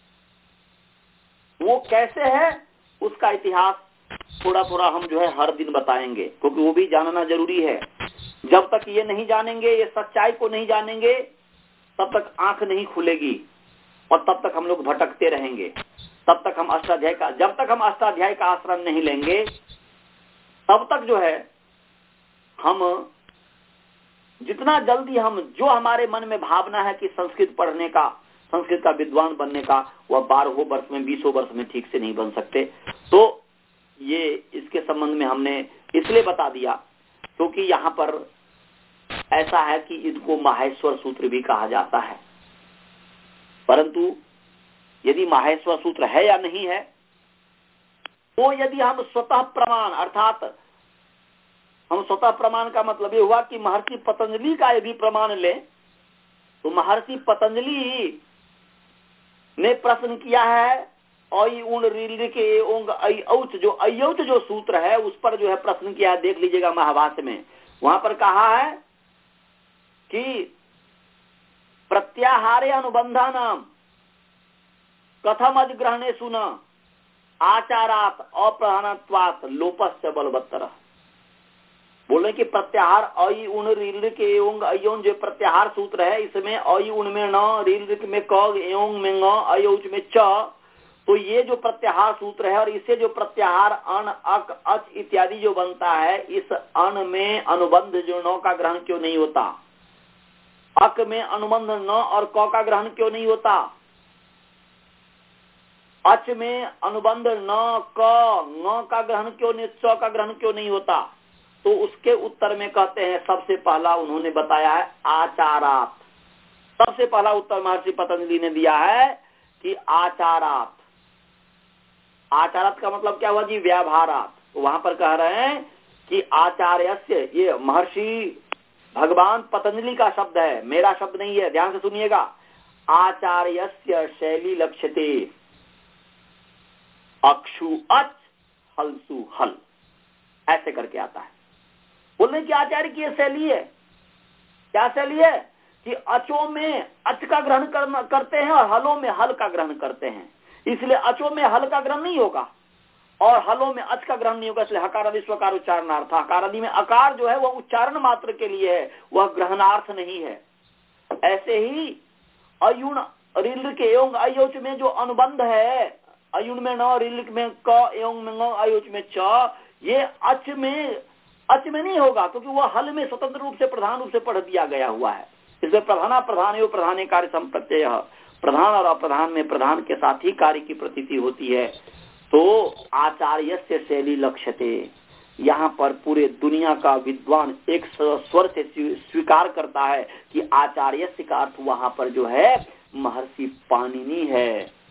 वो कैसे है उसका इतिहास थोड़ा थोड़ा हम जो है हर दिन बताएंगे, क्योंकि वो भी जानना जरूरी है। जब तक ये नहीं जानेंगे, ये सच्चाई को नहीं जानेंगे, तब तक आंख नहीं खुलेगी और तब तक हम लोग भटकते रहेंगे। तब तक हम अष्टाध्याय का जब तक हम अष्टाध्याय का आश्रम नहीं लेंगे, तब तक जो है हम जितना जल्दी हम जो हमारे मन में भावना है कि संस्कृत पढ़ने का, संस्कृत का विद्वान बनने का, वह बारह वर्ष में बीसों वर्ष में ठीक से नहीं बन सकते। तो ये इसके संबंध में हमने इसलिए बता दिया क्योंकि तो यहाँ पर ऐसा है कि इनको माहेश्वर सूत्र भी कहा जाता है। परंतु यदि माहेश्वर सूत्र है या नहीं है, तो यदि हम स्वतः प्रमाण, अर्थात हम स्वतः प्रमाण का मतलब ये हुआ कि महर्षि पतंजलि का यदि प्रमाण ले, तो महर्षि पतंजलि ने प्रश्न किया है अय उण रील के ओंग अयौच, जो अयौच जो सूत्र है उस पर जो है प्रश्न किया है। देख लीजिएगा महाभाष्य में, वहां पर कहा है कि प्रत्याहारे अनुबंधा नाम कथम अधिग्रहणे सुन आचारात अप्रधानत्वात् लोपस्य बलवत्तर। बोले कि प्रत्याहार अय उण रील के एवं अयों जो प्रत्याहार सूत्र है, इसमें अय उण में न, रील में क, एवं में ङ, अयोच में च, तो ये जो प्रत्याहार सूत्र है और इसे जो प्रत्याहार अन, अक, अच इत्यादि जो बनता है, इस अन में अनुबंध जो न का ग्रहण क्यों नहीं होता, अक में अनुबंध न और क का ग्रहण क्यों नहीं होता, अच में अनुबंध न, क, ङ का ग्रहण क्यों नहीं, च का ग्रहण क्यों नहीं होता। तो उसके उत्तर में कहते हैं, सबसे पहला उन्होंने बताया है आचारात। सबसे पहला उत्तर महर्षि पतंजलि ने दिया है कि आचारात। आचारात का मतलब क्या हुआ जी, व्यावहारात। तो वहां पर कह रहे हैं कि आचार्यस्य, ये महर्षि भगवान पतंजलि का शब्द है, मेरा शब्द नहीं है, ध्यान से सुनिएगा। आचार्यस्य शैली लक्ष्यते अक्षु अच हलसु हल, ऐसे करके आता है। बोलने की आचार्य की शैली है, क्या शैली है कि अचो में अच का ग्रहण करना करते हैं और हलों में हल का ग्रहण करते हैं। इसलिए अचो में हल का ग्रहण नहीं होगा और हलों में अच का ग्रहण नहीं होगा, इसलिए हकारादि स्वकार उच्चारणार्थ। हकारादि में अकार जो है वह उच्चारण मात्र के लिए है, वह ग्रहणार्थ नहीं है। ऐसे ही अयुण रील के एवं अयोच में जो अनुबंध है, अयुण में न, रील में क, एवं में ङ, अयोच में च, ये अच में अच में नहीं होगा, क्योंकि वह हल में स्वतंत्र रूप से प्रधान रूप से पढ़ दिया गया हुआ है। इसलिए प्रधाना प्रधान एवं प्रधान कार्य संप्रत्यय, प्रधान और अप्रधान में प्रधान के साथ ही कार्य की प्रतीति होती है। तो आचार्यस्य शैली लक्ष्यते, यहाँ पर पूरे दुनिया का विद्वान एक स्वर से स्वीकार करता है कि आचार्यस्य का अर्थ वहां पर जो है महर्षि पाणिनि है,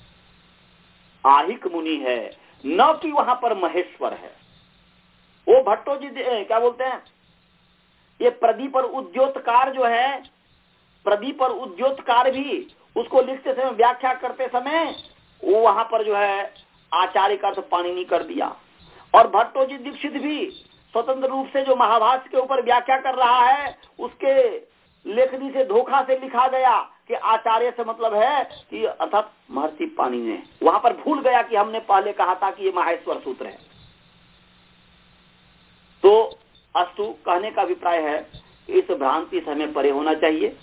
आहिक मुनि है, न कि वहां पर महेश्वर है। वो भट्टो जी क्या बोलते हैं, ये प्रदीप और उद्योतकार जो है, प्रदीप और उद्योतकार भी उसको लिखते समय, व्याख्या करते समय वो वहां पर जो है आचार्य का अर्थ पाणिनि कर दिया। और भट्टो जी दीक्षित भी स्वतंत्र रूप से जो महाभाष्य के ऊपर व्याख्या कर रहा है, उसके लेखनी से धोखा से लिखा गया कि आचार्य से मतलब है कि अर्थात महर्षि पाणिनि ने, वहां पर भूल गया कि हमने पहले कहा था कि ये माहेश्वर सूत्र है। तो अस्तु कहने का अभिप्राय है कि इस भ्रांति से हमें परे होना चाहिए।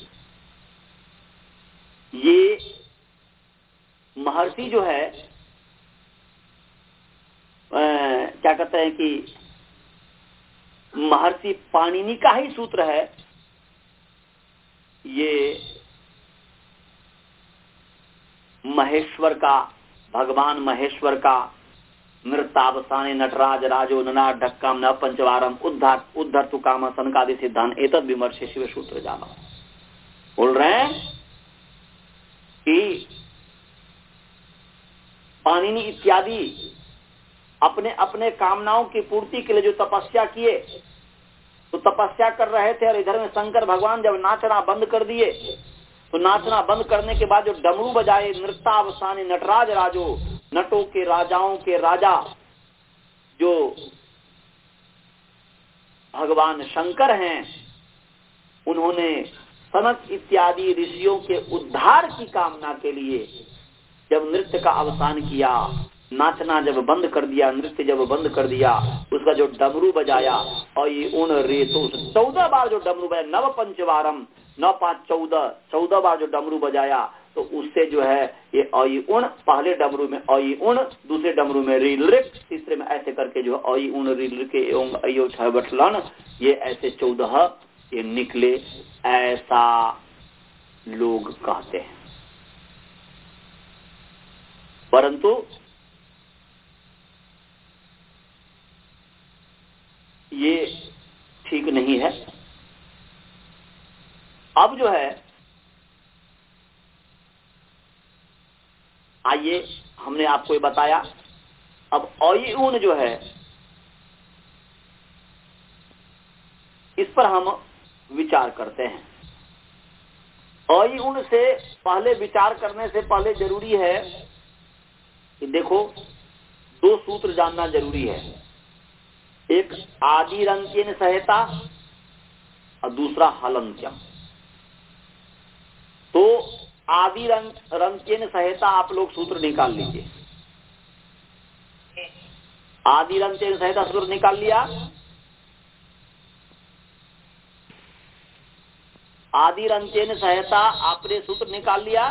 ये महर्षि जो है आ, क्या कहते हैं कि महर्षि पाणिनि का ही सूत्र है। ये महेश्वर का, भगवान महेश्वर का नृतावसाने नटराज राजो नना ढक्काम न पंचवारम उद्धार उद्धर तु काम सनकादि सिद्धांत एतद विमर्शे शिव सूत्र जाना। बोल रहे हैं कि पाणिनि इत्यादि अपने अपने कामनाओं की पूर्ति के लिए जो तपस्या किए, तो तपस्या कर रहे थे और इधर में शंकर भगवान जब नाचना बंद कर दिए, तो नाचना बंद करने के बाद जो डमरू बजाए, नृत्यावसानी नटराज राजो, नटों के राजाओं के राजा जो भगवान शंकर हैं, उन्होंने सनक इत्यादि ऋषियों के उद्धार की कामना के लिए जब नृत्य का अवसान किया, नाचना जब बंद कर दिया, नृत्य जब बंद कर दिया, उसका जो डमरू बजाया और ये उन रेतो चौदह बार जो डमरू बजाया, नव पंचवारम, नौ पांच चौदह, चौदह बार जो डमरू बजाया, तो उससे जो है ये अई उण, पहले डमरू में अई उण, दूसरे डमरू में रीलृक, तीसरे में ऐसे करके जो अई उण रीलृक एवं अयो छह बटलन, ये ऐसे चौदह ये निकले, ऐसा लोग कहते हैं। परंतु ये ठीक नहीं है। अब जो है आइए, हमने आपको ये बताया, अब अयुण जो है इस पर हम विचार करते हैं। अयुण से पहले विचार करने से पहले जरूरी है कि देखो, दो सूत्र जानना जरूरी है, एक आदिरंत्यन सहिता और दूसरा हलंत्यम। तो आदिरंत्यन सहिता आप लोग सूत्र निकाल लीजिए। आदिरंत्यन सहिता सूत्र निकाल लिया। आदिरंत्यन सहिता आपने सूत्र निकाल लिया।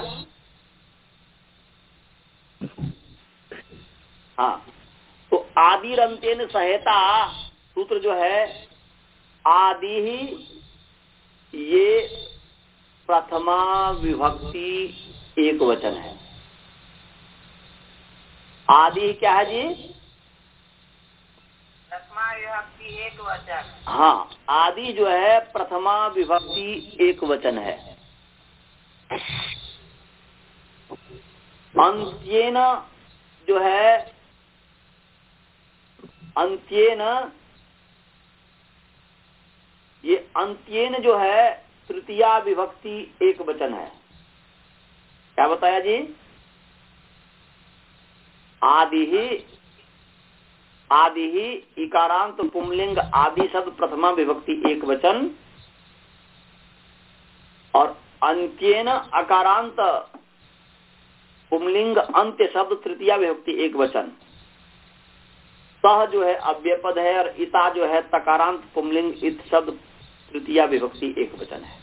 हाँ, तो आदिरंत्यन सहिता सूत्र जो है, आदि ही ये प्रथमा विभक्ति एक वचन है। आदि क्या है जी? प्रथमा विभक्ति एक वचन। हाँ, आदि जो है प्रथमा विभक्ति एक वचन है। अंत्येन जो है, अंत्येन, ये अंत्येन जो है तृतीया विभक्ति एक वचन है। क्या बताया जी? आदि ही, आदि ही इकारांत पुंलिंग आदि शब्द प्रथमा विभक्ति एक वचन, और अंत्येन अकारांत पुंलिंग अंत्य शब्द तृतीया विभक्ति एक वचन। सह जो है अव्यय पद है, और इता जो है तकारांत पुंलिंग इत शब्द तृतीया विभक्ति एक वचन है।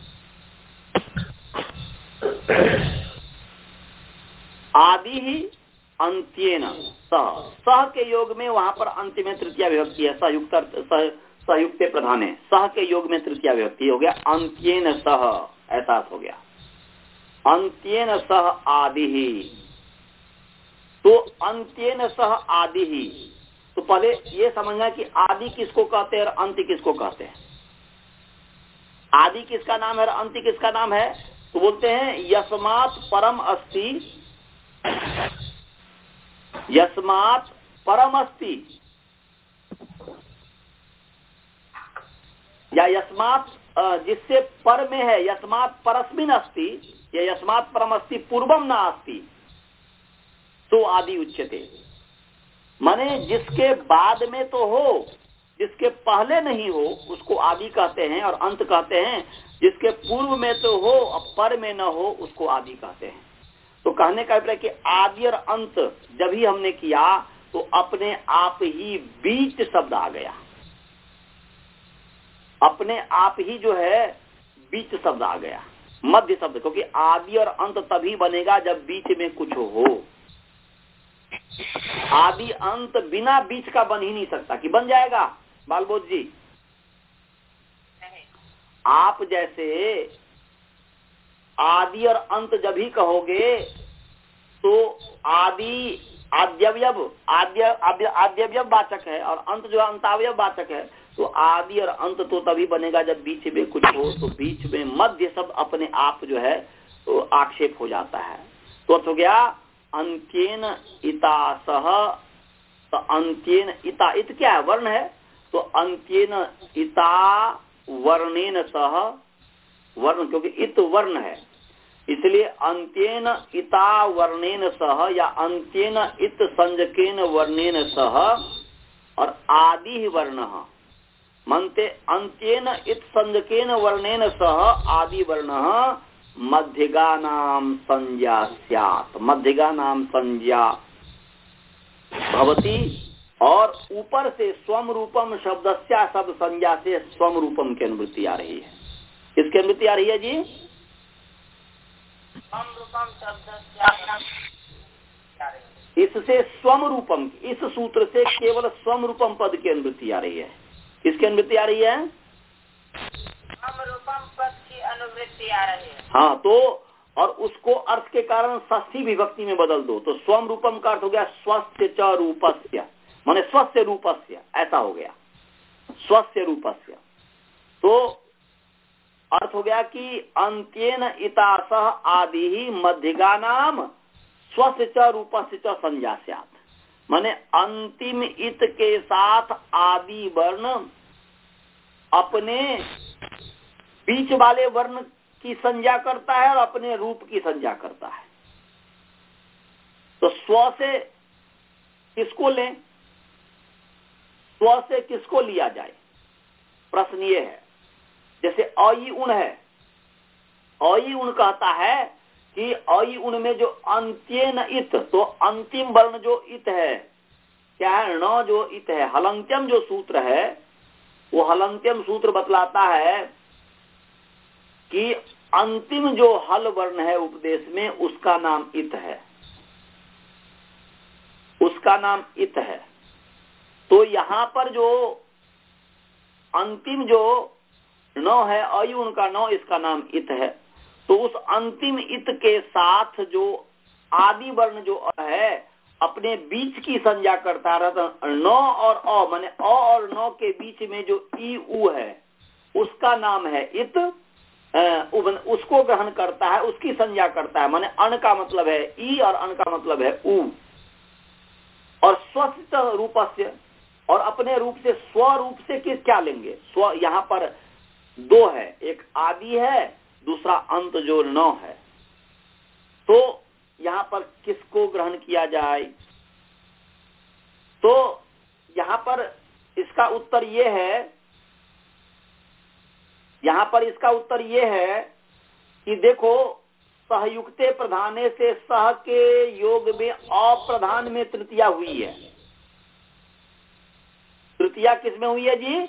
आदि ही अंत्येन सह, सह के योग में वहां पर अंत्य में तृतीया विभक्ति है, सहयुक्त सहयुक्त प्रधान है, सह के योग में तृतीया विभक्ति हो गया, अंत्येन सह ऐसा हो गया। अंत्येन सह आदि ही, तो अंत्येन सह आदि ही, तो पहले ये समझना कि आदि किसको कहते हैं और अंत्य किसको कहते हैं। आदि किसका नाम है और अंत्य किसका नाम है? तो तो बोलते हैं यस्मात् परम अस्ति, यस्मात् परम अस्ति या यस्मात् जिससे पर में है, यस्मात् परस्मिन अस्ति या यस्मात् परम अस्ति पूर्वम न अस्ति तो आदि उच्यते। माने जिसके बाद में तो हो, जिसके पहले नहीं हो उसको आदि कहते हैं और अंत कहते हैं। जिसके पूर्व में तो हो और पर में न हो उसको आदि कहते हैं। तो कहने का अभिप्राय कि आदि और अंत जब ही हमने किया तो अपने आप ही बीच शब्द आ गया, अपने आप ही जो है बीच शब्द आ गया, मध्य शब्द। क्योंकि आदि और अंत तभी बनेगा जब बीच में कुछ हो। आदि अंत बिना बीच का बन ही नहीं सकता। कि बन जाएगा बालबोध जी? आप जैसे आदि और अंत जब ही कहोगे तो आदि आद्यवयव आद्य आद्यवयव वाचक है और अंत जो अंतावयव वाचक है। तो आदि और अंत तो तभी बनेगा जब बीच में कुछ हो। तो बीच में मध्य शब्द अपने आप जो है तो आक्षेप हो जाता है। तो अर्थ हो गया अंत्येन इता सह। तो अंत्येन इता, इत क्या है? वर्ण है। तो अंत्येन इता वर्णेन सह, वर्ण क्योंकि इत वर्ण है इसलिए अंत्येन इता वर्णेन सह या अंत्येन इत संजकेन वर्णेन सह और आदि वर्ण मनते अंत्येन इत संजकेन वर्णेन सह आदि वर्ण मध्यगा नाम संज्ञा स्यात्। मध्यगा नाम संज्ञा भवति और ऊपर से स्वम रूपम शब्दस्या शब्द संज्ञा से स्वम रूपम की अनुवृत्ति आ रही है। किसकी अनुवृत्ति आ रही है जी? स्वम रूपम शब्दस्या। इससे स्वम रूपम, इस सूत्र से केवल स्वम रूपम पद की अनुवृत्ति आ रही है। किसकी अनुवृत्ति आ रही है? स्वम रूपम पद की अनुवृत्ति आ रही है। हाँ, तो और उसको अर्थ के कारण षष्ठी विभक्ति में बदल दो तो स्वम रूपम का अर्थ हो गया स्वस्य च रूपस्य, माने स्वस्य रूपस्य, ऐसा हो गया स्वस्य रूपस्य। तो अर्थ हो गया कि अंत्येन इतासह आदि ही मध्यगा नाम स्वस्य च रूपस्य च संज्ञा स्यात्। माने अंतिम इत के साथ आदि वर्ण अपने बीच वाले वर्ण की संज्ञा करता है और अपने रूप की संज्ञा करता है। तो स्व से किसको लें, स्व से किसको लिया जाए? प्रश्न ये है। जैसे अई उण है, अई उण कहता है कि अई उण में जो अंत्येन इत, तो अंतिम वर्ण जो इत है क्या है? न जो इत है, हलंत्यम जो सूत्र है वो हलंत्यम सूत्र बतलाता है कि अंतिम जो हल वर्ण है उपदेश में उसका नाम इत है, उसका नाम इत है। तो यहाँ पर जो अंतिम जो न है अयु उनका न, इसका नाम इत है। तो उस अंतिम इत के साथ जो आदि वर्ण जो है अपने बीच की संज्ञा करता है। न और अ माने अ और न के बीच में जो ई उ है उसका नाम है इत। उसको ग्रहण करता है, उसकी संज्ञा करता है। माने अण का मतलब है ई और अण का मतलब है उ। और स्वस्थ रूपस्य, और अपने रूप से स्वरूप से किस क्या लेंगे? स्व यहाँ पर दो है, एक आदि है, दूसरा अंत जो न है। तो यहाँ पर किसको ग्रहण किया जाए? तो यहाँ पर इसका उत्तर ये है, यहाँ पर इसका उत्तर ये है कि देखो सहयुक्ते प्रधाने से सह के योग में अप्रधान में तृतीया हुई है। तृतीया किसमें हुई है जी?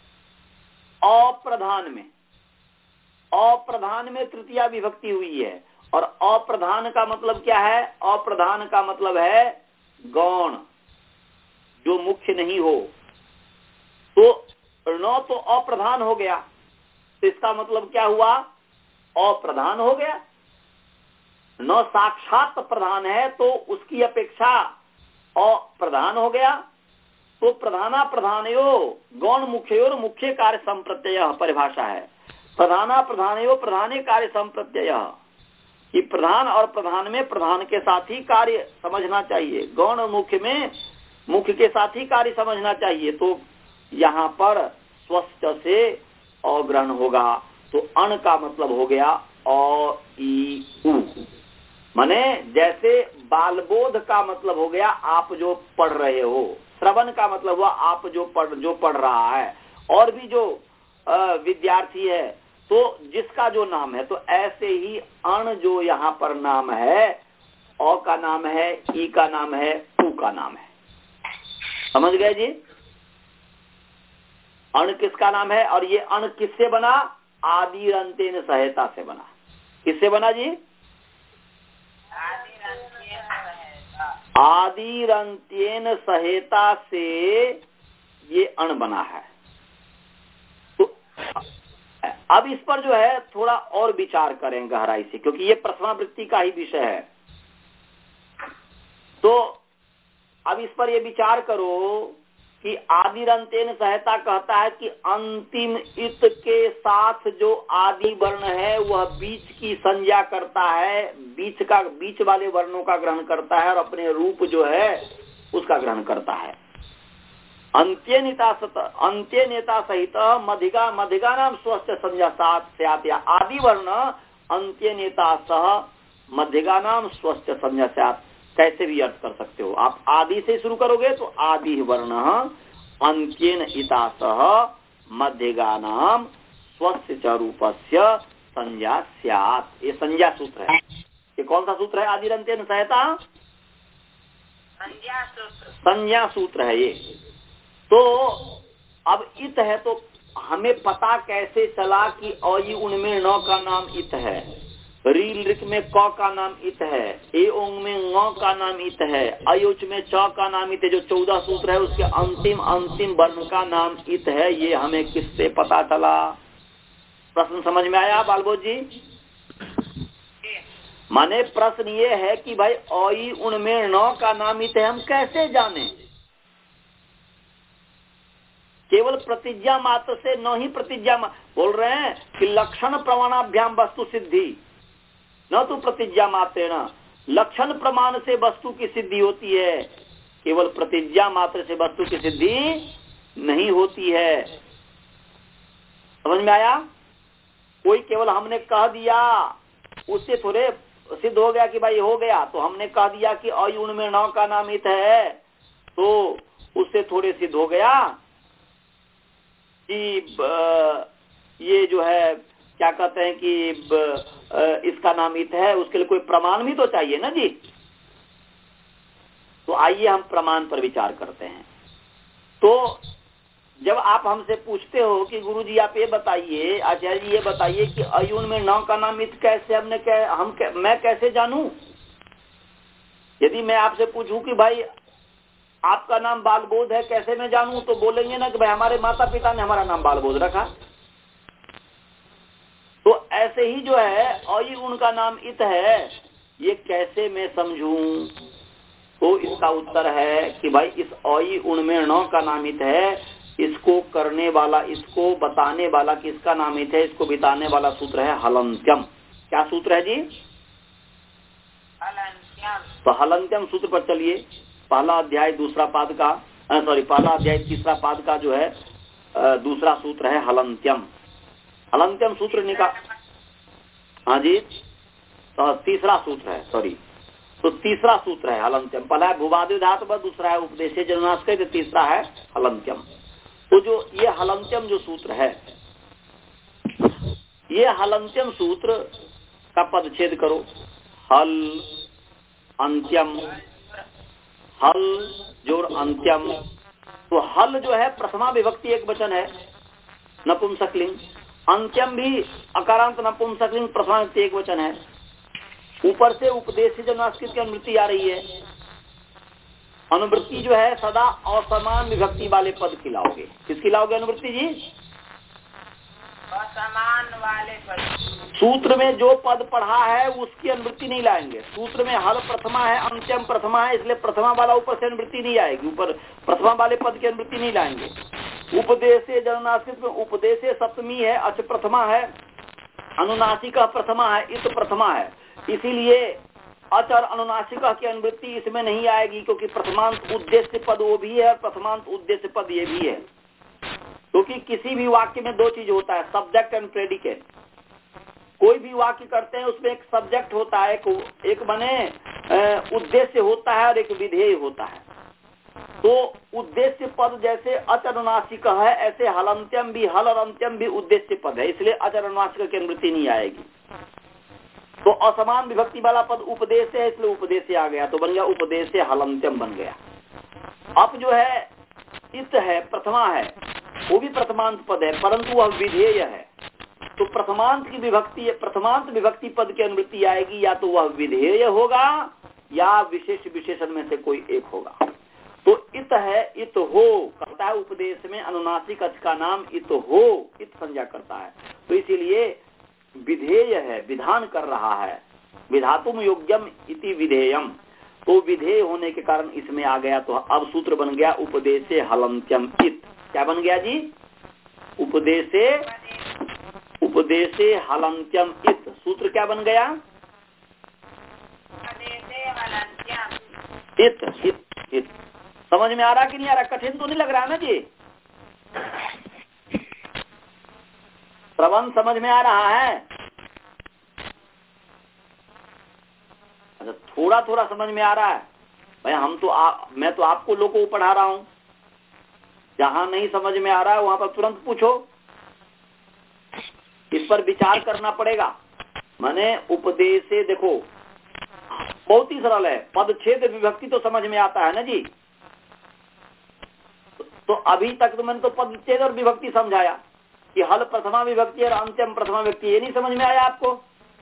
अप्रधान में। अप्रधान में तृतीया विभक्ति हुई है। और अप्रधान का मतलब क्या है? अप्रधान का मतलब है गौण, जो मुख्य नहीं हो। तो न तो अप्रधान हो गया, तो इसका मतलब क्या हुआ? अप्रधान हो गया। न साक्षात प्रधान है तो उसकी अपेक्षा अप्रधान हो गया। तो प्रधाना प्रधानयो गौण मुख्योर मुख्य कार्य संप्रत्यय परिभाषा है। प्रधाना प्रधानयो प्रधाने कार्य संप्रत्यय, कि प्रधान और प्रधान में प्रधान के साथ ही कार्य समझना चाहिए, गौण और मुख्य में मुख्य के साथ ही कार्य समझना चाहिए। तो यहाँ पर स्वस्थ से अग्रहण होगा, तो अण का मतलब हो गया अ ई उ, माने जैसे बालबोध का मतलब हो गया आप जो पढ़ रहे हो, श्रवण का मतलब हुआ आप जो पढ़ जो पढ़ रहा है, और भी जो विद्यार्थी है तो जिसका जो नाम है। तो ऐसे ही अण जो यहाँ पर नाम है, अ का नाम है, ई का नाम है, उ का नाम है। समझ गए जी? अण किसका नाम है, और ये अण किससे बना? आदिरंतेन सहायता से बना। किससे बना जी? आदिरंतेन सहायता से ये अण बना है। तो अब इस पर जो है थोड़ा और विचार करें गहराई से, क्योंकि ये प्रश्नावृत्ति का ही विषय है। तो अब इस पर ये विचार करो कि आदिरंतेन सहायता कहता है कि अंतिम इत के साथ जो आदि वर्ण है वह बीच की संज्ञा करता है, बीच का बीच वाले वर्णों का ग्रहण करता है और अपने रूप जो है उसका ग्रहण करता है। अंत्यनेता अंत्यनेता सहित मधिका मधिका नाम स्वस्थ संज्ञा साथ आदि वर्ण अंत्यनेता सह मध्यगा नाम स्वस्थ संज्ञा साथ। कैसे भी अर्थ कर सकते हो आप। आदि से शुरू करोगे तो आदि वर्ण अंत्येन इता सह मध्यगा नाम स्वस्थ च रूपस्य संज्ञा स्यात्। ये संज्ञा सूत्र है। ये कौन सा सूत्र है? आदिरंतेन सहायता संज्ञा सूत्र संज्ञा सूत्र है ये। तो अब इत है, तो हमें पता कैसे चला कि अ उनमें न का नाम इत है, रील रिक में क का नाम इत है, ए ओंग में ङ का नाम इत है, अयुच में च का नाम इत है। जो चौदह सूत्र है उसके अंतिम अंतिम वर्ण का नाम इत है। ये हमें किससे पता चला? प्रश्न समझ में आया बालबोध जी? माने प्रश्न ये है कि भाई अ उनमें न का नाम इत है, हम कैसे जाने? केवल प्रतिज्ञा मात्र से न ही प्रतिज्ञा बोल रहे हैं कि लक्षण प्रमाणाभ्याम वस्तु सिद्धि न तो प्रतिज्ञा मात्र न, लक्षण प्रमाण से वस्तु की सिद्धि होती है, केवल प्रतिज्ञा मात्र से वस्तु की सिद्धि नहीं होती है। समझ में आया? कोई केवल हमने कह दिया उससे थोड़े सिद्ध हो गया कि भाई हो गया। तो हमने कह दिया कि अयुण में नौ का नाम इत है, तो उससे थोड़े सिद्ध हो गया कि ये जो है क्या कहते हैं कि इसका नाम इत है। उसके लिए कोई प्रमाण भी तो चाहिए ना जी। तो आइए हम प्रमाण पर विचार करते हैं। तो जब आप हमसे पूछते हो कि गुरुजी आप ये बताइए, आचार्य जी ये बताइए कि अयुण में नौ का नाम इत कैसे हमने कै, हम कै, मैं कैसे जानूं? यदि मैं आपसे पूछूं कि भाई आपका नाम बालबोध है, कैसे मैं जानूं? तो बोलेंगे ना कि भाई हमारे माता पिता ने हमारा नाम बालबोध रखा। तो ऐसे ही जो है अई उनका नाम इत है, ये कैसे मैं समझूं? तो इसका उत्तर है कि भाई इस अई उन में न का नाम इत है, इसको करने वाला, इसको बताने वाला किसका नाम इत है, इसको बिताने वाला सूत्र है हलंत्यम। क्या सूत्र है जी? हलंत्यम। तो हलंत्यम सूत्र पर चलिए। पहला अध्याय दूसरा पाद का सॉरी पहला अध्याय तीसरा पाद का जो है दूसरा सूत्र है हलंत्यम। हलंत्यम सूत्र निकाल। हाँ जी, तो तीसरा सूत्र है, सॉरी तो तीसरा सूत्र है हलंत्यम। पहला है भूवादि धातु, दूसरा है उपदेशे जन्मास्कय, तो तीसरा है हलंत्यम। तो जो ये हलंत्यम जो सूत्र है, ये हलंत्यम सूत्र का पदच्छेद करो। हल अंत्यम, हल जोड़ अंत्यम। तो हल जो है प्रथमा विभक्ति एक वचन है, नपुंसकलिंग। अंत्यम भी अकारांत नपुंसकलिंग प्रथमा विभक्ति एक वचन है। ऊपर से उपदेश जन्मास्कृत की अनुवृत्ति आ रही है। अनुवृत्ति जो है सदा असमान विभक्ति वाले पद खिलाओगे। किसकी लाओगे अनुवृत्ति जी? असमान वाले पद। सूत्र में जो पद पढ़ा है उसकी अनुवृत्ति नहीं लाएंगे। सूत्र में हल प्रथमा है, अंत्यम प्रथमा है, इसलिए प्रथमा वाला ऊपर से अनुवृत्ति नहीं आएगी। ऊपर प्रथमा वाले पद की अनुवृत्ति नहीं लाएंगे। उपदेशे जन्मास्कृत में उपदेशे सप्तमी है, अच प्रथमा है, अनुनासिका प्रथमा है, इत प्रथमा है, इसीलिए अच और अनुनासिका की अनुवृत्ति इसमें नहीं आएगी, क्योंकि प्रथमांत उद्देश्य पद वो भी है और प्रथमांत उद्देश्य पद ये भी है। क्योंकि तो किसी भी वाक्य में दो चीज होता है, सब्जेक्ट एंड प्रेडिकेट। कोई भी वाक्य करते हैं उसमें एक सब्जेक्ट होता है, एक, एक बने उद्देश्य होता है और एक विधेय होता है। तो उद्देश्य पद जैसे अच अनुनासिक है, ऐसे हलंत्यम भी, हल और अंत्यम भी उद्देश्य पद है, इसलिए अच अनुनासिक की अनुवृत्ति नहीं आएगी। तो असमान विभक्ति वाला पद उपदेश है, इसलिए उपदेश आ गया, तो बन गया उपदेश हलंत्यम बन गया। अब जो है इत है, प्रथमा है, वो भी प्रथमांत पद है, परंतु वह विधेय है। तो प्रथमांत की विभक्ति, प्रथमांत विभक्ति पद की अनुवृत्ति आएगी, या तो वह विधेय होगा या विशेष विशेषण में से कोई एक होगा। तो इत है, इत हो कहता है उपदेश में, अनुनासिक अच का नाम इत हो, इत संज्ञा करता है, तो इसीलिए विधेय है, विधान कर रहा है। विधातुम योग्यम इति विधेयम, तो विधेय होने के कारण इसमें आ गया। तो अब सूत्र बन गया उपदेशे हलंत्यम इत। क्या बन गया जी? उपदेशे उपदेशे हलंत्यम इत। सूत्र क्या बन गया? इत इत इत। समझ में आ रहा कि नहीं आ रहा? कठिन तो नहीं लग रहा है ना जी? प्रबंध समझ में आ रहा है? अच्छा, थोड़ा थोड़ा समझ में आ रहा है भाई। हम तो आ, मैं तो आपको लोगों को पढ़ा रहा हूं। जहां नहीं समझ में आ रहा है वहां पर तुरंत पूछो, इस पर विचार करना पड़ेगा। माने उपदेश से देखो बहुत ही सरल है, पदच्छेद विभक्ति तो समझ में आता है ना जी। तो अभी तक तो मैंने तो पदच्छेद और विभक्ति समझाया कि हल प्रथमा विभक्ति और अंत्यम प्रथमा विभक्ति, ये नहीं समझ में आया आपको?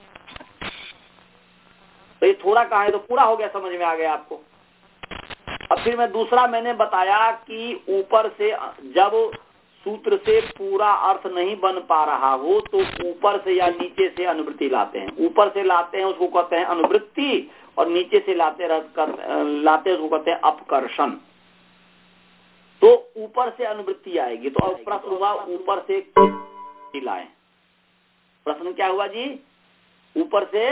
तो ये थोड़ा कहा है तो पूरा हो गया, समझ में आ गया आपको। अब फिर मैं दूसरा मैंने बताया कि ऊपर से जब सूत्र से पूरा अर्थ नहीं बन पा रहा हो तो ऊपर से या नीचे से अनुवृत्ति लाते हैं। ऊपर से लाते हैं उसको कहते हैं अनुवृत्ति, और नीचे से लाते लाते उसको कहते हैं अपकर्षण। तो ऊपर से अनुवृत्ति आएगी। तो अब प्रश्न हुआ ऊपर से किसकी लाएं? प्रश्न क्या हुआ जी? ऊपर से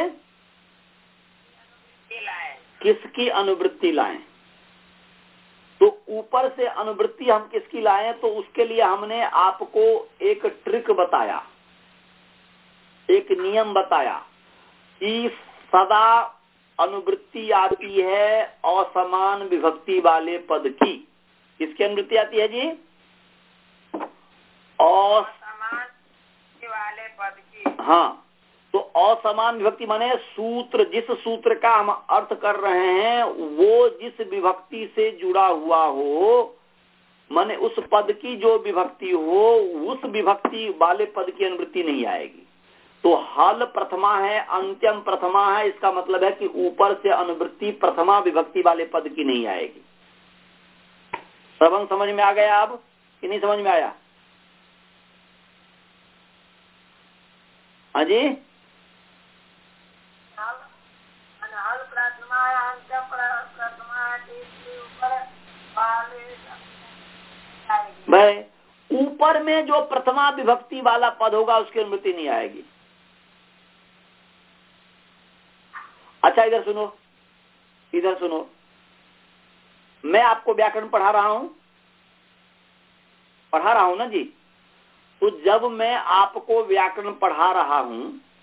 किसकी अनुवृत्ति लाएं? तो ऊपर से अनुवृत्ति हम किसकी लाएं? तो उसके लिए हमने आपको एक ट्रिक बताया, एक नियम बताया कि सदा अनुवृत्ति आती है असमान विभक्ति वाले पद की। किसकी अनुवृत्ति आती है जी? असमान वाले पद की। हाँ, तो असमान विभक्ति माने सूत्र, जिस सूत्र का हम अर्थ कर रहे हैं वो जिस विभक्ति से जुड़ा हुआ हो, माने उस पद की जो विभक्ति हो, उस विभक्ति वाले पद की अनुवृत्ति नहीं आएगी। तो हल प्रथमा है, अंत्यम प्रथमा है, इसका मतलब है कि ऊपर से अनुवृत्ति प्रथमा विभक्ति वाले पद की नहीं आएगी। प्रबंध समझ में आ गया अब कि नहीं समझ में आया? हाँ जी, भाई ऊपर में जो प्रथमा विभक्ति वाला पद होगा उसकी अनुवृत्ति नहीं आएगी। अच्छा इधर सुनो, इधर सुनो, मैं आपको व्याकरण पढ़ा रहा हूं, पढ़ा रहा हूं ना जी। तो जब मैं आपको व्याकरण पढ़ा रहा हूं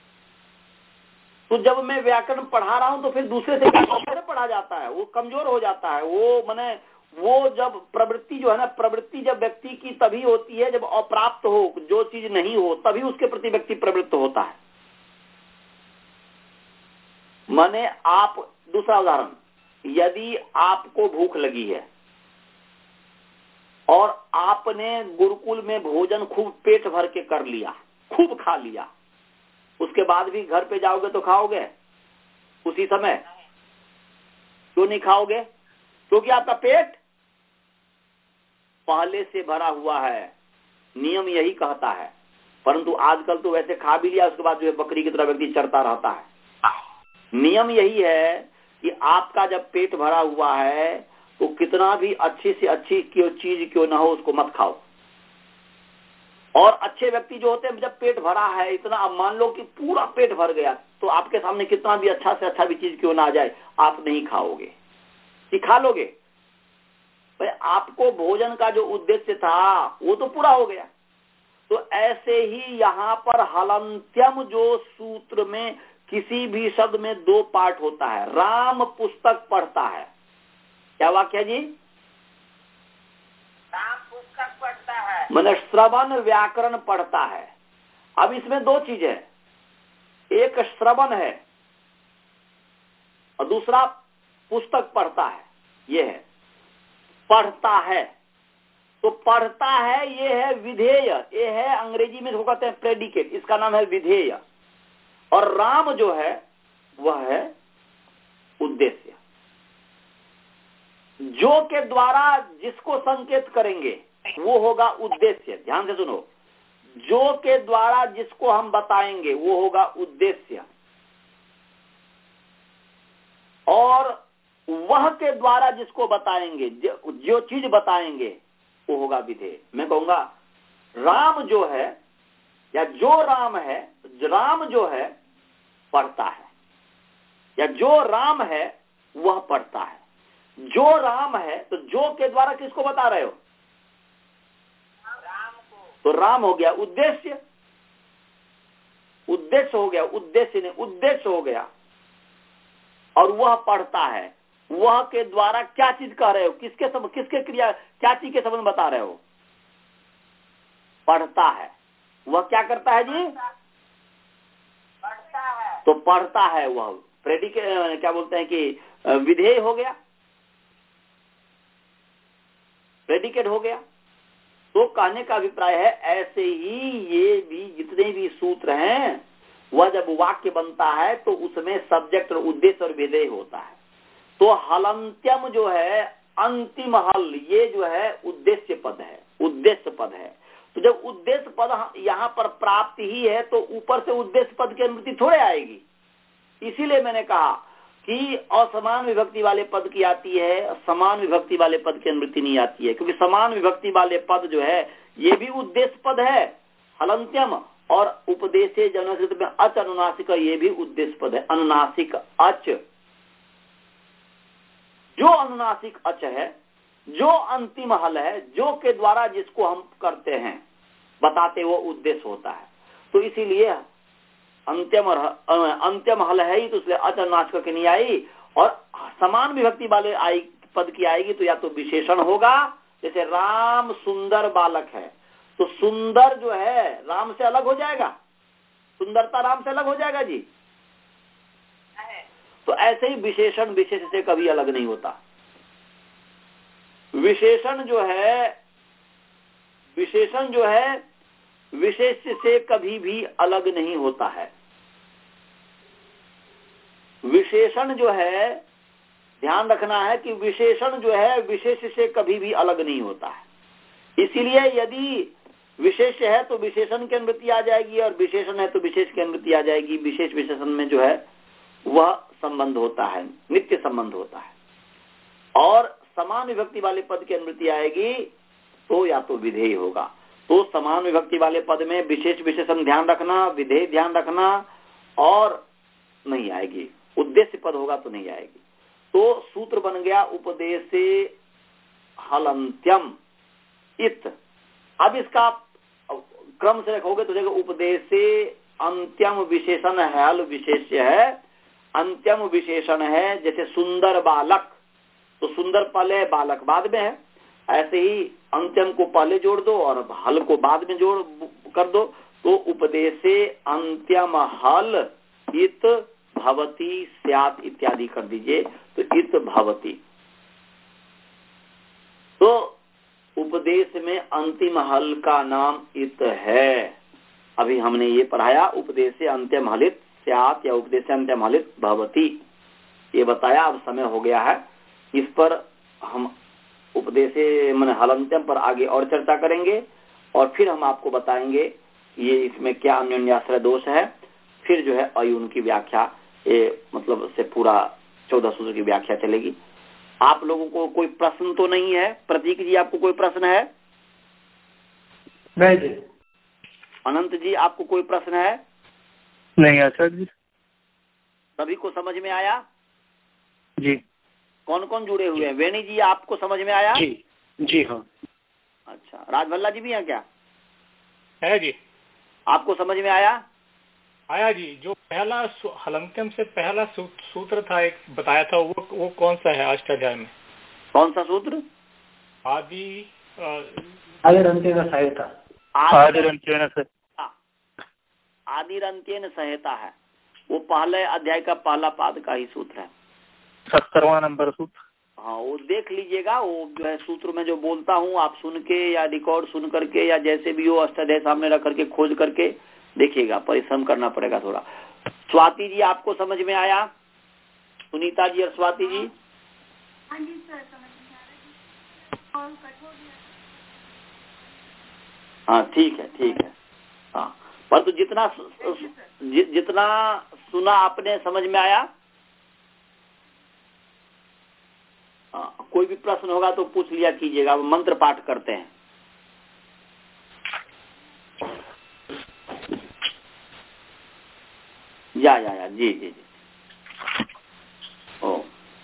तो जब मैं व्याकरण पढ़ा रहा हूं तो फिर दूसरे से कैसे पढ़ा जाता है? वो कमजोर हो जाता है। वो माने वो जब प्रवृत्ति जो है ना, प्रवृत्ति जब व्यक्ति की तभी होती है जब अप्राप्त हो, जो चीज नहीं हो तभी उसके प्रति व्यक्ति प्रवृत्त होता है। माने आप, दूसरा उदाहरण, यदि आपको भूख लगी है और आपने गुरुकुल में भोजन खूब पेट भर के कर लिया, खूब खा लिया, उसके बाद भी घर पे जाओगे तो खाओगे उसी समय? क्यों नहीं खाओगे? क्योंकि आपका पेट पहले से भरा हुआ है, नियम यही कहता है। परंतु आजकल तो वैसे खा भी लिया, उसके बाद जो है बकरी की तरह व्यक्ति चरता रहता है। नियम यही है कि आपका जब पेट भरा हुआ है तो कितना भी अच्छी से अच्छी क्यों चीज क्यों ना हो उसको मत खाओ। और अच्छे व्यक्ति जो होते हैं, जब पेट भरा है इतना, अब मान लो कि पूरा पेट भर गया, तो आपके सामने कितना भी अच्छा से अच्छा भी चीज क्यों ना आ जाए, आप नहीं खाओगे कि खा लोगे? भाई आपको भोजन का जो उद्देश्य था वो तो पूरा हो गया। तो ऐसे ही यहाँ पर हलंत्यम जो सूत्र में किसी भी शब्द में दो पार्ट होता है। राम पुस्तक पढ़ता है, क्या वाक्य जी? राम पुस्तक पढ़ता है, मैंने श्रवण व्याकरण पढ़ता है। अब इसमें दो चीज है, एक श्रवण है और दूसरा पुस्तक पढ़ता है। ये है पढ़ता है, तो पढ़ता है ये है विधेय, ये है अंग्रेजी में इसको कहते हैं प्रेडिकेट, इसका नाम है विधेय। और राम जो है वह है उद्देश्य, जो के द्वारा जिसको संकेत करेंगे वो होगा उद्देश्य। ध्यान से सुनो, जो के द्वारा जिसको हम बताएंगे वो होगा उद्देश्य, और वह के द्वारा जिसको बताएंगे, जो चीज बताएंगे वो होगा विधेय। मैं कहूंगा राम जो है, या जो राम है, राम जो है पढ़ता है, या जो राम है वह पढ़ता है। जो राम है, तो जो के द्वारा किसको बता रहे हो? राम को। तो राम हो गया उद्देश्य, उद्देश्य हो गया, उद्देश्य नहीं उद्देश्य हो गया। और वह पढ़ता है, वह के द्वारा क्या चीज कह रहे हो? किसके सब, किसके क्रिया, क्या चीज के संबंध बता रहे हो? पढ़ता है। वह क्या करता है जी? पढ़ता है। तो पढ़ता है वह प्रेडिकेट, क्या बोलते हैं कि विधेय हो गया, प्रेडिकेट हो गया। तो कहने का अभिप्राय है ऐसे ही ये भी जितने भी सूत्र हैं, वह जब वाक्य बनता है तो उसमें सब्जेक्ट और उद्देश्य और विधेय होता है। तो हलंत्यम जो है अंतिम हल, ये जो है उद्देश्य पद है, उद्देश्य पद है। तो जब उद्देश्य पद यहाँ पर प्राप्त ही है तो ऊपर से उद्देश्य पद की अनुमति थोड़े आएगी। इसीलिए मैंने कहा कि असमान विभक्ति वाले पद की आती है, समान विभक्ति वाले पद की अनुमति नहीं आती है, क्योंकि समान विभक्ति वाले पद जो है ये भी उद्देश्य पद है हलंत्यम, और उपदेशे जनकृत में अच अनुनासिक, ये भी उद्देश्य पद है अनुनासिक अच। जो अनुनासिक अच है, जो अंतिम हल है, जो के द्वारा जिसको हम करते हैं बताते, वो उद्देश्य होता है। तो इसीलिए अंत्यम अंत्यम हल है ही, तो इसलिए अच अनुनासिक करके नहीं आई। और समान विभक्ति वाले आई पद की आएगी तो या तो विशेषण होगा, जैसे राम सुंदर बालक है, तो सुंदर जो है राम से अलग हो जाएगा, सुंदरता राम से अलग हो जाएगा जी। तो ऐसे ही विशेषण विशेष से कभी अलग नहीं होता। विशेषण जो है विशेषण जो है विशेष से कभी भी अलग नहीं होता है। विशेषण जो है, ध्यान रखना है कि विशेषण जो है विशेष से कभी भी अलग नहीं होता है। इसीलिए यदि विशेष है तो विशेषण की अनुवृत्ति आ जाएगी, और विशेषण है तो विशेष की अनुवृत्ति आ जाएगी। विशेष विशेषण में जो है वह संबंध होता है, नित्य संबंध होता है। और समान विभक्ति वाले पद की अनुवृत्ति आएगी तो या तो विधेय होगा। तो समान विभक्ति वाले पद में विशेष विशेषण ध्यान रखना, विधेय ध्यान रखना, और नहीं आएगी। उद्देश्य पद होगा तो नहीं आएगी। तो सूत्र बन गया उपदेशे हलंत्यम इत। अब इसका क्रम से रखोगे तो देखो, उपदेशे अंत्यम विशेषण है, हल विशेष्य है, अंत्यम विशेषण है। जैसे सुंदर बालक, तो सुंदर पहले है, बालक बाद में है। ऐसे ही अंत्यम को पहले जोड़ दो और हल को बाद में जोड़ कर दो। तो उपदेशे अंत्यम हल इत भवती स्यात् इत्यादि कर दीजिए, तो इत भवती। तो उपदेश में अंतिम हल का नाम इत है। अभी हमने ये पढ़ाया, उपदेशे अंत्यम हलित स्यात् या उपदेशे अंत्यम हलित भवती, ये बताया। अब समय हो गया है, इस पर हम उपदेशे मन हलंत्यम पर आगे और चर्चा करेंगे, और फिर हम आपको बताएंगे ये इसमें क्या अन्योन्याश्रय दोष है। फिर जो है अयुन की व्याख्या, ये मतलब से पूरा चौदह सूत्र की व्याख्या चलेगी। आप लोगों को कोई प्रश्न तो नहीं है? प्रतीक जी, आपको कोई प्रश्न है? नहीं जी। अनंत जी, आपको कोई प्रश्न है? नहीं आचार्य जी। सभी को समझ में आया जी। कौन कौन जुड़े हुए हैं? वेणी जी, आपको समझ में आया? जी जी हाँ। अच्छा, राजभल्ला जी भी हैं क्या? है जी। आपको समझ में आया? आया जी। जो पहला हलंत्यम से पहला सूत्र था एक बताया था, वो वो कौन सा है अष्टाध्याय में? कौन सा सूत्र? आदि आदिरंत्येन सहायता। आदिरंत्येन सहायता आदिरंत्येन सहायता है, वो पहले अध्याय का पहला पाद का ही सूत्र है, सत्तरवां नंबर सूत्र। हाँ, वो देख लीजिएगा। वो जो है सूत्र में जो बोलता हूँ, आप सुन के या रिकॉर्ड सुन करके या जैसे भी हो अष्टाध्याय सामने रख करके खोज करके देखिएगा। परिश्रम करना पड़ेगा थोड़ा। स्वाति जी, आपको समझ में आया? सुनीता जी और स्वाति जी? हाँ ठीक है, ठीक है। हाँ, परंतु तो जितना जि, जितना सुना आपने समझ में आया? हाँ, कोई भी प्रश्न होगा तो पूछ लिया कीजिएगा। मंत्र पाठ करते हैं। या या या जी जी जी। ओ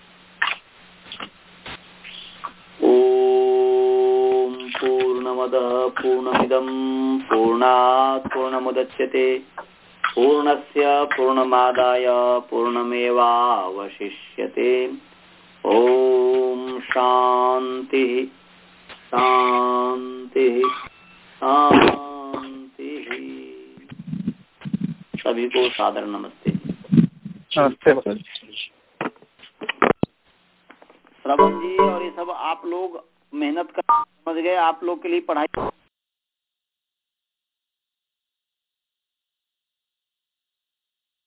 ओम पूर्णमदः पूर्णमिदं पूर्णात् पूर्णमुदच्यते पूर्णस्य पूर्णमादाय पूर्णमेवावशिष्यते। ओम शांति शांति शांति। सभी को सादर नमस्ते। नमस्ते। श्रवण जी और ये सब आप लोग मेहनत कर समझ गए। आप लोग के लिए पढ़ाई